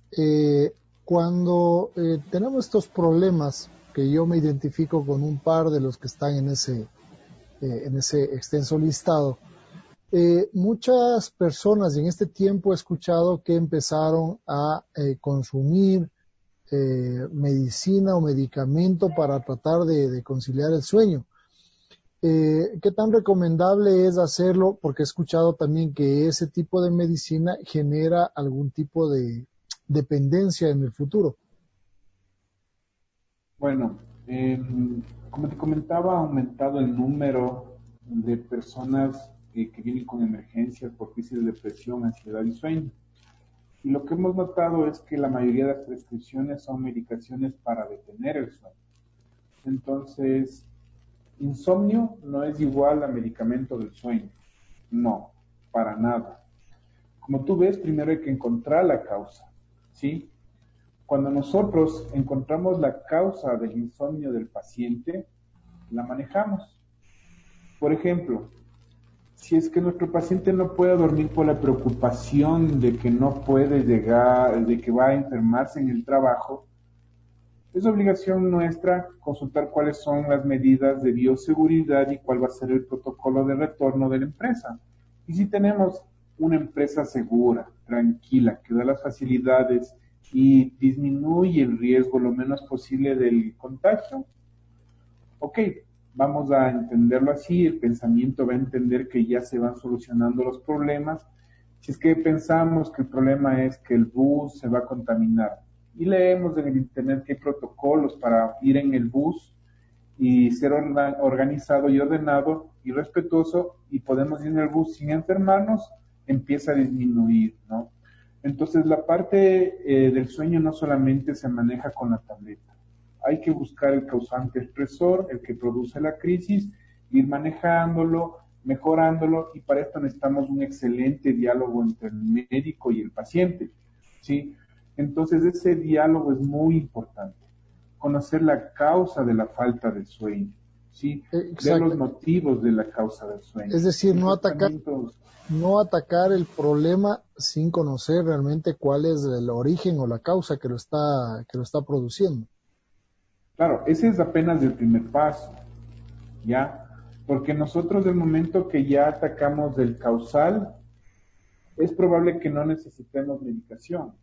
cuando tenemos estos problemas, que yo me identifico con un par de los que están en ese extenso listado. Muchas personas en este tiempo he escuchado que empezaron a consumir medicina o medicamento para tratar de conciliar el sueño. ¿Qué tan recomendable es hacerlo? Porque he escuchado también que ese tipo de medicina genera algún tipo de dependencia en el futuro. bueno, Como te comentaba, ha aumentado el número de personas que vienen con emergencias por crisis de depresión, ansiedad y sueño. Y lo que hemos notado es que la mayoría de las prescripciones son medicaciones para detener el sueño. Entonces, insomnio no es igual a medicamento del sueño. No, para nada. Como tú ves, primero hay que encontrar la causa, ¿sí? Cuando nosotros encontramos la causa del insomnio del paciente, la manejamos. Por ejemplo, si es que nuestro paciente no puede dormir por la preocupación de que no puede llegar, de que va a enfermarse en el trabajo, es obligación nuestra consultar cuáles son las medidas de bioseguridad y cuál va a ser el protocolo de retorno de la empresa. Y si tenemos una empresa segura, tranquila, que da las facilidades y disminuye el riesgo lo menos posible del contagio, ok, vamos a entenderlo así, el pensamiento va a entender que ya se van solucionando los problemas. Si es que pensamos que el problema es que el bus se va a contaminar y leemos en el internet que hay protocolos para ir en el bus y ser organizado y ordenado y respetuoso y podemos ir en el bus sin enfermarnos, empieza a disminuir, ¿no? Entonces la parte del sueño no solamente se maneja con la tableta. Hay que buscar el causante expresor, el que produce la crisis, ir manejándolo, mejorándolo, y para esto necesitamos un excelente diálogo entre el médico y el paciente, ¿sí? Entonces ese diálogo es muy importante. Conocer la causa de la falta de sueño, ¿sí? Ver los Exacto. motivos de la causa del sueño. Es decir, El tratamiento. no atacar el problema sin conocer realmente cuál es el origen o la causa que lo está produciendo. Claro, ese es apenas el primer paso, ¿ya? Porque nosotros del momento que ya atacamos el causal, es probable que no necesitemos medicación.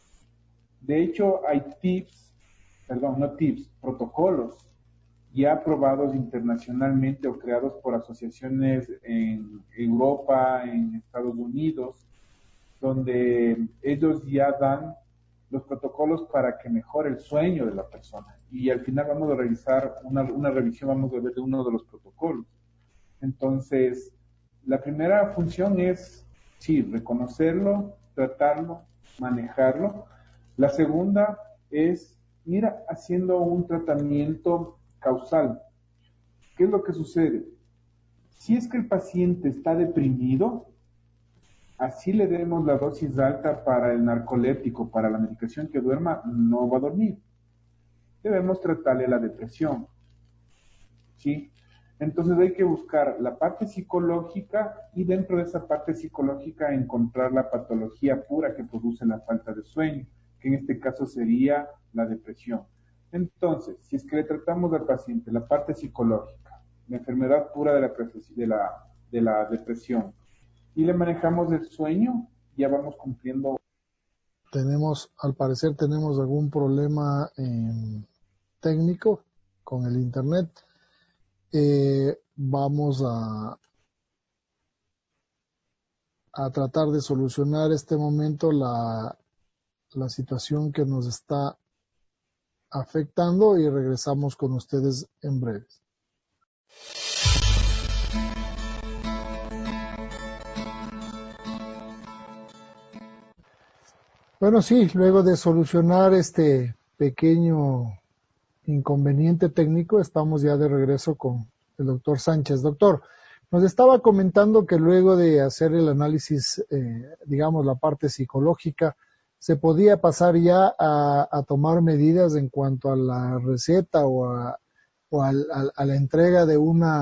De hecho, hay protocolos ya aprobados internacionalmente o creados por asociaciones en Europa, en Estados Unidos, donde ellos ya dan los protocolos para que mejore el sueño de la persona. Y al final vamos a realizar una revisión, vamos a ver de uno de los protocolos. Entonces, la primera función es, sí, reconocerlo, tratarlo, manejarlo. La segunda es ir haciendo un tratamiento causal. ¿Qué es lo que sucede? Si es que el paciente está deprimido, así le demos la dosis alta para el narcoléptico, para la medicación que duerma, no va a dormir. Debemos tratarle la depresión, ¿sí? Entonces hay que buscar la parte psicológica y dentro de esa parte psicológica encontrar la patología pura que produce la falta de sueño, que en este caso sería la depresión. Entonces, si es que le tratamos al paciente la parte psicológica, la enfermedad pura de la depresión, y le manejamos el sueño, ya vamos cumpliendo. Al parecer tenemos algún problema técnico con el internet. Vamos a tratar de solucionar este momento la situación que nos está afectando y regresamos con ustedes en breves. Bueno, sí, luego de solucionar este pequeño inconveniente técnico, estamos ya de regreso con el doctor Sánchez. Doctor, nos estaba comentando que luego de hacer el análisis, digamos, la parte psicológica, se podía pasar ya a tomar medidas en cuanto a la receta a la entrega de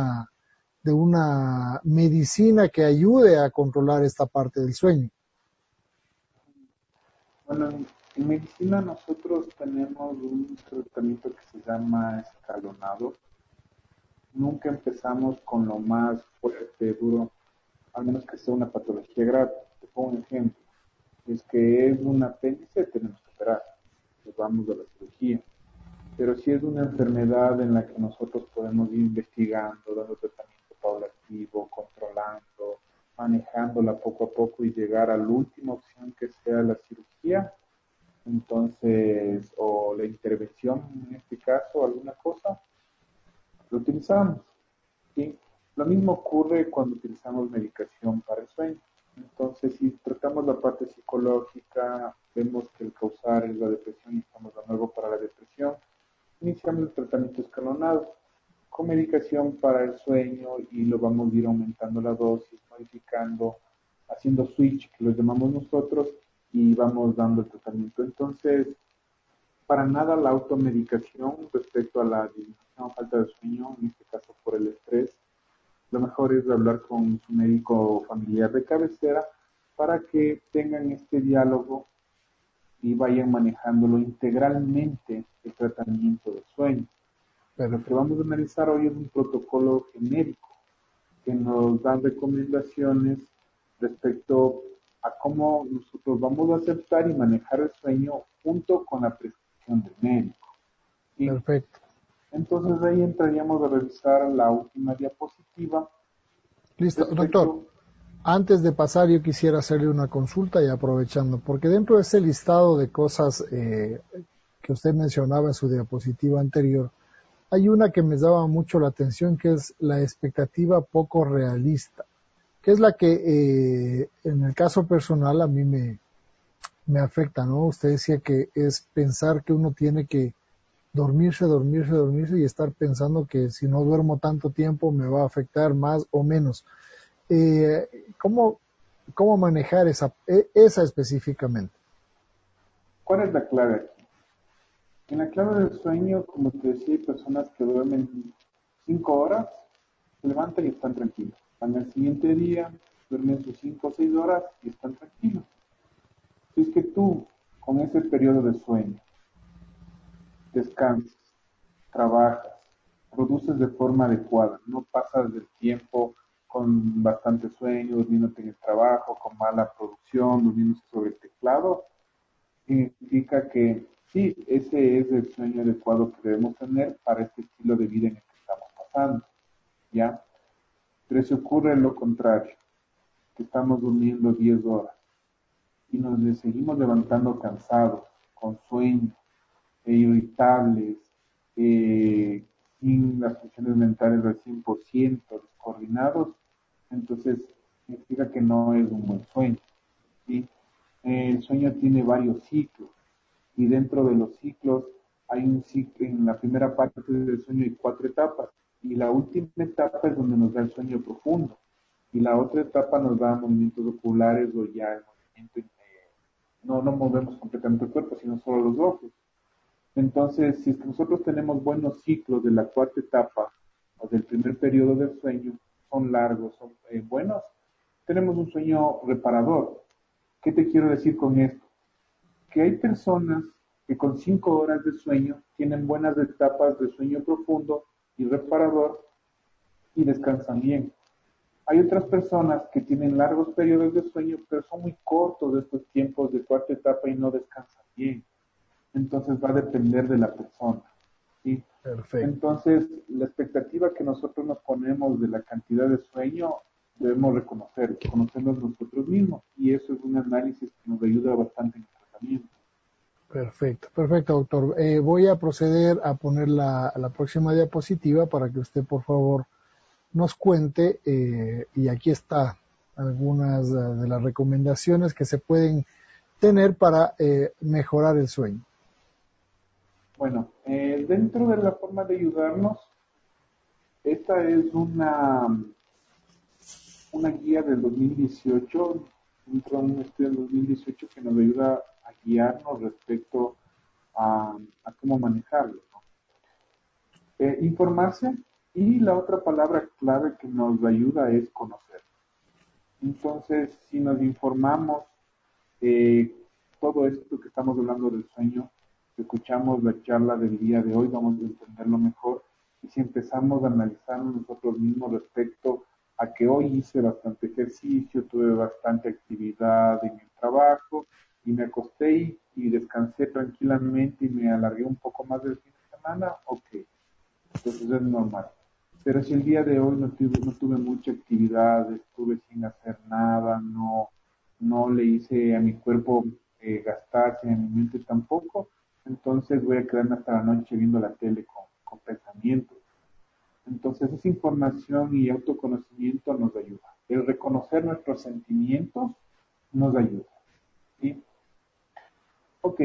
una medicina que ayude a controlar esta parte del sueño. Bueno, en medicina nosotros tenemos un tratamiento que se llama escalonado. Nunca empezamos con lo más fuerte, duro, a menos que sea una patología grave. Te pongo un ejemplo. Si es que es un apéndice, tenemos que operar. Nos vamos a la cirugía. Pero si es una enfermedad en la que nosotros podemos ir investigando, dando tratamiento paulatativo, controlando, manejándola poco a poco y llegar a la última opción que sea la cirugía, entonces, o la intervención, en este caso, alguna cosa, lo utilizamos. ¿Sí? Lo mismo ocurre cuando utilizamos medicación para el sueño. Entonces, si tratamos la parte psicológica, vemos que el causar es la depresión y estamos dando algo para la depresión, iniciamos el tratamiento escalonado con medicación para el sueño y lo vamos a ir aumentando la dosis, modificando, haciendo switch, que lo llamamos nosotros, y vamos dando el tratamiento. Entonces, para nada la automedicación respecto a la disminución o falta de sueño, en este caso por el estrés, lo mejor es hablar con su médico familiar de cabecera para que tengan este diálogo y vayan manejándolo integralmente el tratamiento del sueño. Lo que vamos a analizar hoy es un protocolo genérico que nos da recomendaciones respecto a cómo nosotros vamos a aceptar y manejar el sueño junto con la prescripción del médico. ¿Sí? Perfecto. Entonces ahí entraríamos a revisar la última diapositiva. Listo, doctor. Antes de pasar, yo quisiera hacerle una consulta y aprovechando, porque dentro de ese listado de cosas que usted mencionaba en su diapositiva anterior, hay una que me daba mucho la atención, que es la expectativa poco realista, que es la que en el caso personal a mí me afecta, ¿no? Usted decía que es pensar que uno tiene que dormirse y estar pensando que si no duermo tanto tiempo me va a afectar más o menos. ¿Cómo manejar esa específicamente? ¿Cuál es la clave aquí? En la clave del sueño, como te decía, hay personas que duermen 5 horas, se levantan y están tranquilos. Van al siguiente día, duermen sus 5 o 6 horas y están tranquilos. Si es que tú, con ese periodo de sueño, descansas, trabajas, produces de forma adecuada, no pasas del tiempo con bastante sueño, durmiéndote en el trabajo, con mala producción, durmiéndose sobre el teclado, significa que sí, ese es el sueño adecuado que debemos tener para este estilo de vida en el que estamos pasando, ¿ya? Pero si ocurre lo contrario, que estamos durmiendo 10 horas y nos seguimos levantando cansados, con sueño, irritables, sin las funciones mentales al 100%, descoordinados, entonces significa que no es un buen sueño, ¿sí? El sueño tiene varios ciclos y dentro de los ciclos hay un ciclo, en la primera parte del sueño hay 4 etapas y la última etapa es donde nos da el sueño profundo y la otra etapa nos da movimientos oculares o ya el movimiento, no movemos completamente el cuerpo, sino solo los ojos. Entonces, si es que nosotros tenemos buenos ciclos de la cuarta etapa o del primer periodo del sueño, son largos, son buenos, tenemos un sueño reparador. ¿Qué te quiero decir con esto? Que hay personas que con 5 horas de sueño tienen buenas etapas de sueño profundo y reparador y descansan bien. Hay otras personas que tienen largos periodos de sueño, pero son muy cortos estos tiempos de cuarta etapa y no descansan bien. Entonces va a depender de la persona, ¿sí? Perfecto. Entonces, la expectativa que nosotros nos ponemos de la cantidad de sueño, debemos conocernos nosotros mismos, y eso es un análisis que nos ayuda bastante en el tratamiento. Perfecto, doctor. Voy a proceder a poner la próxima diapositiva para que usted, por favor, nos cuente, y aquí está algunas de las recomendaciones que se pueden tener para mejorar el sueño. Bueno, dentro de la forma de ayudarnos, esta es una guía del 2018, dentro de un estudio del 2018 que nos ayuda a guiarnos respecto a cómo manejarlo, ¿no? Informarse, y la otra palabra clave que nos ayuda es conocer. Entonces, si nos informamos, todo esto que estamos hablando del sueño, escuchamos la charla del día de hoy, vamos a entenderlo mejor, y si empezamos a analizarnos nosotros mismos respecto a que hoy hice bastante ejercicio, tuve bastante actividad en el trabajo, y me acosté y descansé tranquilamente y me alargué un poco más del fin de semana, ok, entonces es normal. Pero si el día de hoy no tuve mucha actividad, estuve sin hacer nada, no le hice a mi cuerpo gastarse, a mi mente tampoco, entonces voy a quedarme hasta la noche viendo la tele con pensamientos. Entonces esa información y autoconocimiento nos ayuda. El reconocer nuestros sentimientos nos ayuda. ¿Sí? Ok.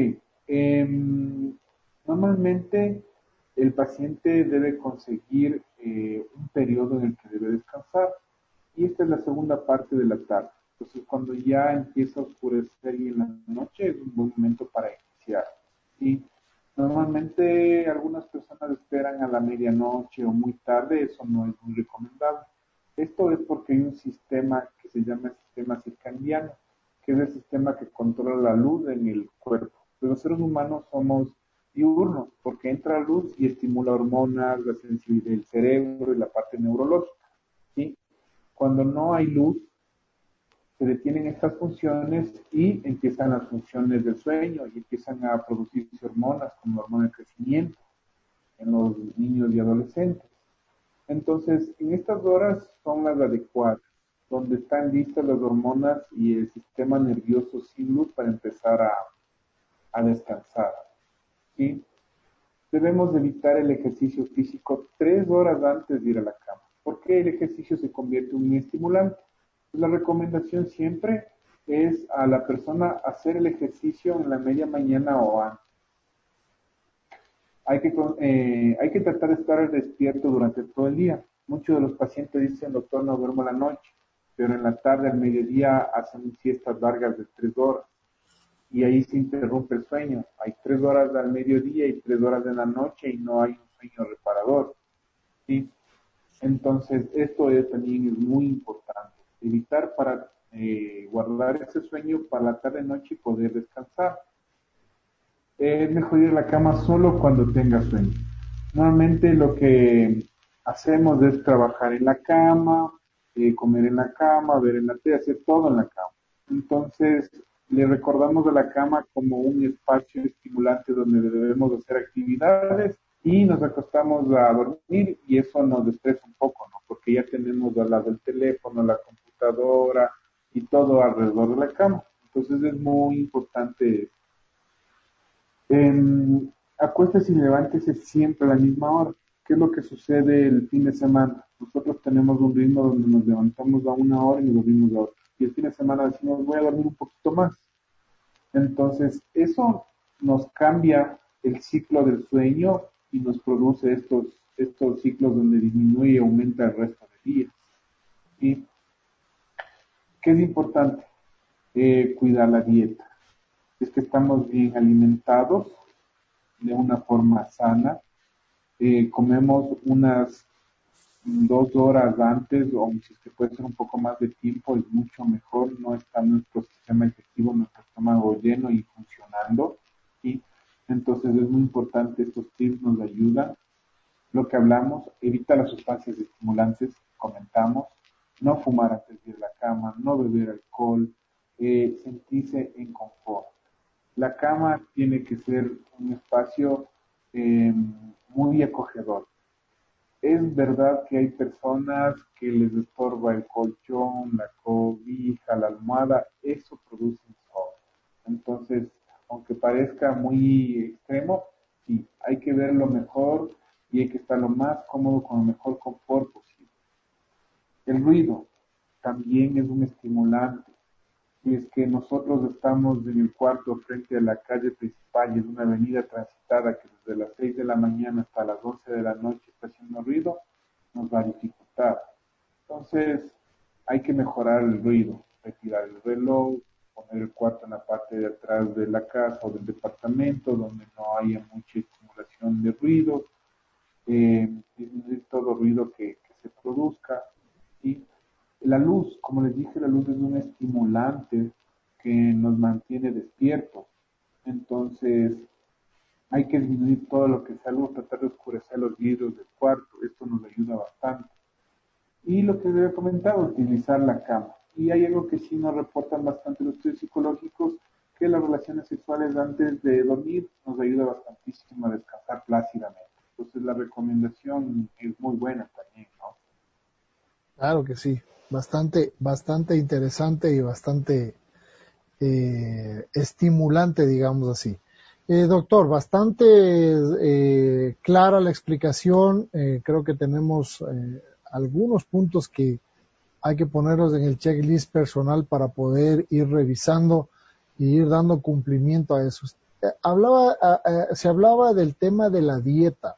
Normalmente el paciente debe conseguir un periodo en el que debe descansar y esta es la segunda parte de la tarde. Entonces cuando ya empieza a oscurecer y en la noche es un buen momento para iniciar. ¿Sí? Normalmente algunas personas esperan a la medianoche o muy tarde, eso no es muy recomendable. Esto es porque hay un sistema que se llama sistema circadiano, que es el sistema que controla la luz en el cuerpo. Pero los seres humanos somos diurnos, porque entra luz y estimula hormonas, la sensibilidad del cerebro y la parte neurológica. ¿Sí? Cuando no hay luz, se detienen estas funciones y empiezan las funciones del sueño y empiezan a producirse hormonas como la hormona de crecimiento en los niños y adolescentes. Entonces, en estas horas son las adecuadas, donde están listas las hormonas y el sistema nervioso sin luz para empezar a descansar. ¿Sí? Debemos evitar el ejercicio físico 3 horas antes de ir a la cama, porque el ejercicio se convierte en un estimulante. La recomendación siempre es a la persona hacer el ejercicio en la media mañana o antes. Hay que tratar de estar despierto durante todo el día. Muchos de los pacientes dicen, doctor, no duermo la noche, pero en la tarde, al mediodía, hacen siestas largas de 3 horas y ahí se interrumpe el sueño. Hay 3 horas al mediodía y 3 horas en la noche y no hay un sueño reparador. ¿Sí? Entonces, también es muy importante. Evitar para guardar ese sueño para la tarde-noche y poder descansar. Es mejor ir a la cama solo cuando tenga sueño. Normalmente lo que hacemos es trabajar en la cama, comer en la cama, ver en la tele, hacer todo en la cama. Entonces, le recordamos a la cama como un espacio estimulante donde debemos hacer actividades y nos acostamos a dormir y eso nos estresa un poco, ¿no? Porque ya tenemos al lado el teléfono, la computadora y todo alrededor de la cama. Entonces es muy importante. Acuéstese y levántese siempre a la misma hora. ¿Qué es lo que sucede el fin de semana? Nosotros tenemos un ritmo donde nos levantamos a una hora y nos dormimos a otra. Y el fin de semana decimos, voy a dormir un poquito más. Entonces, eso nos cambia el ciclo del sueño y nos produce estos ciclos donde disminuye y aumenta el resto de días. ¿Y qué es importante? Cuidar la dieta. Es que estamos bien alimentados de una forma sana. Comemos unas 2 horas antes, o si es que puede ser un poco más de tiempo, es mucho mejor. No está nuestro sistema digestivo, nuestro estómago lleno y funcionando. ¿Sí? Entonces es muy importante, estos tips nos ayudan. Lo que hablamos, evita las sustancias estimulantes, comentamos, no fumar antes de ir a la cama, no beber alcohol, sentirse en confort. La cama tiene que ser un espacio muy acogedor. Es verdad que hay personas que les estorba el colchón, la cobija, la almohada, eso produce insomnio. Entonces, aunque parezca muy extremo, sí, hay que ver lo mejor y hay que estar lo más cómodo con el mejor confort posible. El ruido también es un estimulante. Si es que nosotros estamos en el cuarto frente a la calle principal y es una avenida transitada que desde las 6 de la mañana hasta las 11 de la noche está haciendo ruido, nos va a dificultar. Entonces, hay que mejorar el ruido, retirar el reloj, poner el cuarto en la parte de atrás de la casa o del departamento donde no haya mucha estimulación de ruido, disminuir todo ruido que se produzca. Y la luz, como les dije, la luz es un estimulante que nos mantiene despiertos. Entonces, hay que disminuir todo lo que sea luz, tratar de oscurecer los vidrios del cuarto. Esto nos ayuda bastante. Y lo que les he comentado, utilizar la cama. Y hay algo que sí nos reportan bastante los estudios psicológicos, que las relaciones sexuales antes de dormir nos ayuda bastantísimo a descansar plácidamente. Entonces la recomendación es muy buena también, ¿no? Claro que sí, bastante interesante y bastante estimulante, digamos así. Doctor, bastante clara la explicación. Creo que tenemos algunos puntos que hay que ponerlos en el checklist personal para poder ir revisando y ir dando cumplimiento a eso. Se hablaba del tema de la dieta.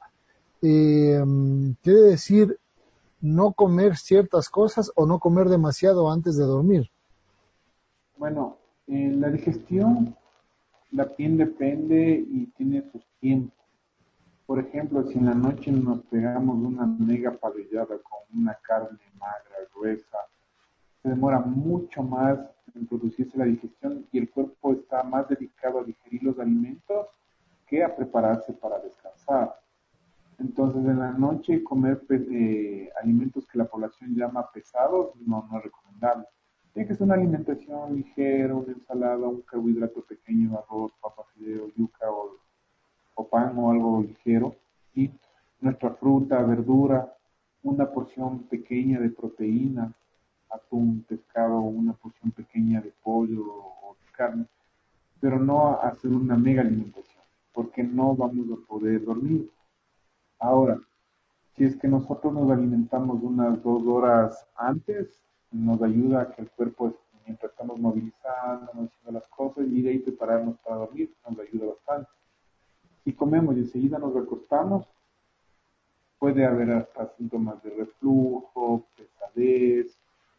Quiere decir no comer ciertas cosas o no comer demasiado antes de dormir. Bueno, la digestión, la piel depende y tiene sus tiempos. Por ejemplo, si en la noche nos pegamos una mega parrillada con una carne magra, gruesa, se demora mucho más en producirse la digestión y el cuerpo está más dedicado a digerir los alimentos que a prepararse para descansar. Entonces, en la noche comer alimentos que la población llama pesados no es recomendable. Tiene que ser una alimentación ligera, una ensalada, un carbohidrato pequeño, arroz, papa, fideo, yuca o pan o algo ligero. Y nuestra fruta, verdura, una porción pequeña de proteína, atún, pescado, una porción pequeña de pollo o de carne, pero no hacer una mega alimentación, porque no vamos a poder dormir. Ahora, si es que nosotros nos alimentamos unas 2 horas antes, nos ayuda a que el cuerpo, mientras estamos movilizando, haciendo las cosas, y de ahí prepararnos para dormir, nos ayuda bastante. Si comemos y enseguida nos recostamos, puede haber hasta síntomas de reflujo, pesadez,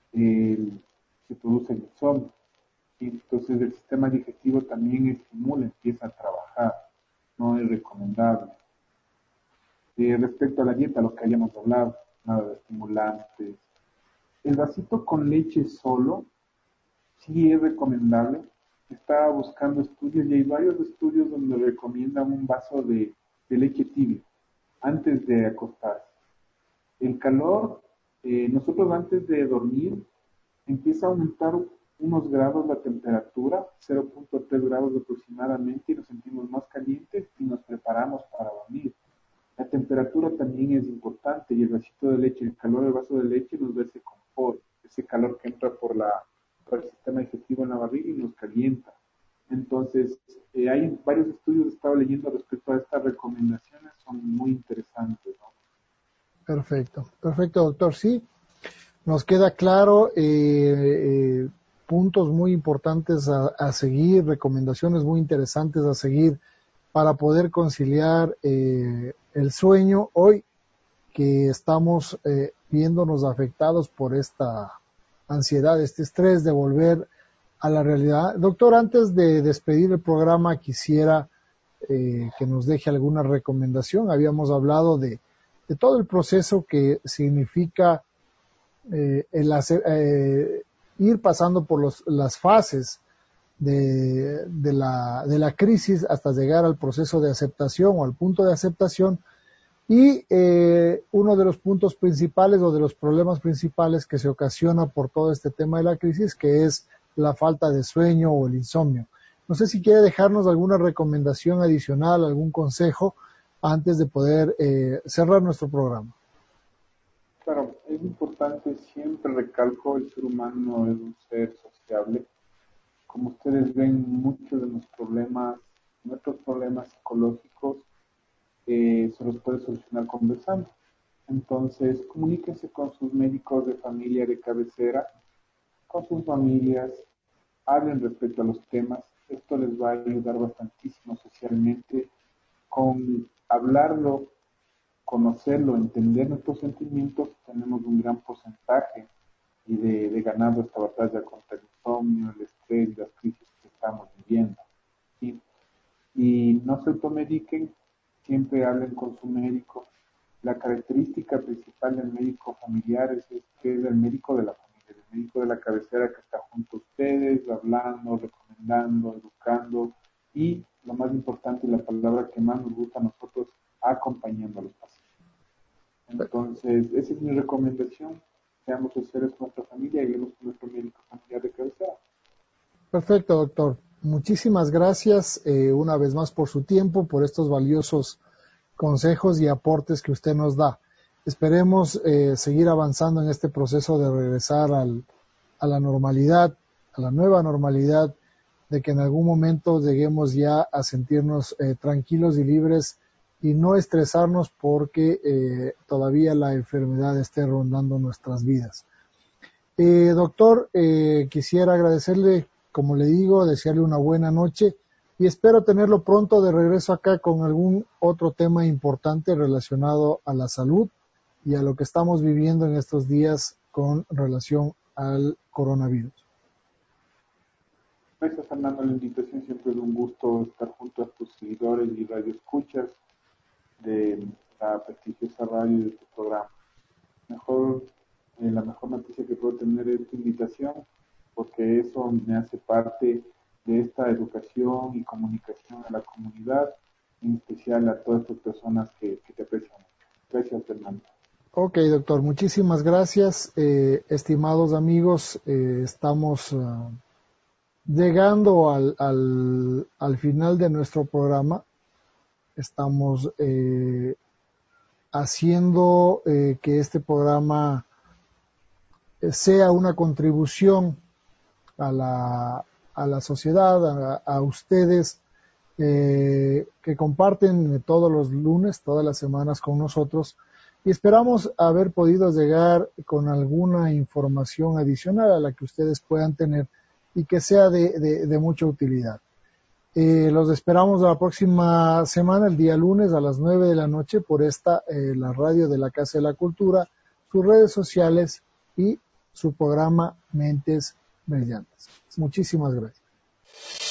se produce el insomnio. Y entonces el sistema digestivo también estimula, empieza a trabajar, no es recomendable. Respecto a la dieta, lo que hayamos hablado, nada de estimulantes. El vasito con leche solo sí es recomendable. Estaba buscando estudios y hay varios estudios donde recomiendan un vaso de leche tibia antes de acostarse. El calor, nosotros antes de dormir, empieza a aumentar unos grados la temperatura, 0.3 grados aproximadamente, y nos sentimos más calientes y nos preparamos para dormir. La temperatura también es importante y el vasito de leche, el calor del vaso de leche nos da ese confort, ese calor que entra por el sistema digestivo en la barriga y nos calienta. Entonces, hay varios estudios que he estado leyendo respecto a estas recomendaciones, son muy interesantes, ¿no? Perfecto, perfecto, doctor. Sí, nos queda claro puntos muy importantes a seguir, recomendaciones muy interesantes a seguir para poder conciliar el sueño hoy que estamos viéndonos afectados por esta ansiedad, este estrés de volver a la realidad. Doctor, antes de despedir el programa, quisiera que nos deje alguna recomendación. Habíamos hablado de todo el proceso que significa ir pasando por las fases de la crisis hasta llegar al proceso de aceptación o al punto de aceptación. Y uno de los puntos principales o de los problemas principales que se ocasiona por todo este tema de la crisis, que es la falta de sueño o el insomnio. No sé si quiere dejarnos alguna recomendación adicional, algún consejo antes de poder cerrar nuestro programa. Claro, es importante, siempre recalco, el ser humano es un ser sociable. Como ustedes ven, muchos de nuestros problemas psicológicos, se los puede solucionar conversando. Entonces, comuníquense con sus médicos de familia de cabecera, con sus familias, hablen respecto a los temas. Esto les va a ayudar bastantísimo socialmente. Con hablarlo, conocerlo, entender nuestros sentimientos, tenemos un gran porcentaje y de ganando esta batalla contra el insomnio, el estrés, las crisis que estamos viviendo. ¿Sí? Y no se automediquen, siempre hablen con su médico. La característica principal del médico familiar es que es el médico de la familia, el médico de la cabecera que está junto a ustedes, hablando, recomendando, educando y, lo más importante, la palabra que más nos gusta a nosotros, acompañando a los pacientes. Entonces, esa es mi recomendación. Seamos sinceros con nuestra familia y vemos con nuestro médico familiar de cabecera. Perfecto, doctor. Muchísimas gracias una vez más por su tiempo, por estos valiosos consejos y aportes que usted nos da. Esperemos seguir avanzando en este proceso de regresar a la normalidad, a la nueva normalidad de que en algún momento lleguemos ya a sentirnos tranquilos y libres y no estresarnos porque todavía la enfermedad esté rondando nuestras vidas. Doctor, quisiera agradecerle, como le digo, desearle una buena noche y espero tenerlo pronto de regreso acá con algún otro tema importante relacionado a la salud y a lo que estamos viviendo en estos días con relación al coronavirus. Gracias, Fernando, la invitación. Siempre es un gusto estar junto a tus seguidores y radioescuchas de la prestigiosa radio de tu programa. La mejor noticia que puedo tener es tu invitación, porque eso me hace parte de esta educación y comunicación a la comunidad, en especial a todas estas personas que te aprecian. Gracias, Fernando. Ok, doctor, muchísimas gracias. Estimados amigos, estamos llegando al final de nuestro programa. Estamos haciendo que este programa sea una contribución a la sociedad, a ustedes que comparten todos los lunes, todas las semanas con nosotros, y esperamos haber podido llegar con alguna información adicional a la que ustedes puedan tener y que sea de mucha utilidad. Los esperamos la próxima semana, el día lunes a las 9 de la noche por la radio de la Casa de la Cultura, sus redes sociales y su programa Mentes Brillantes. Muchísimas gracias.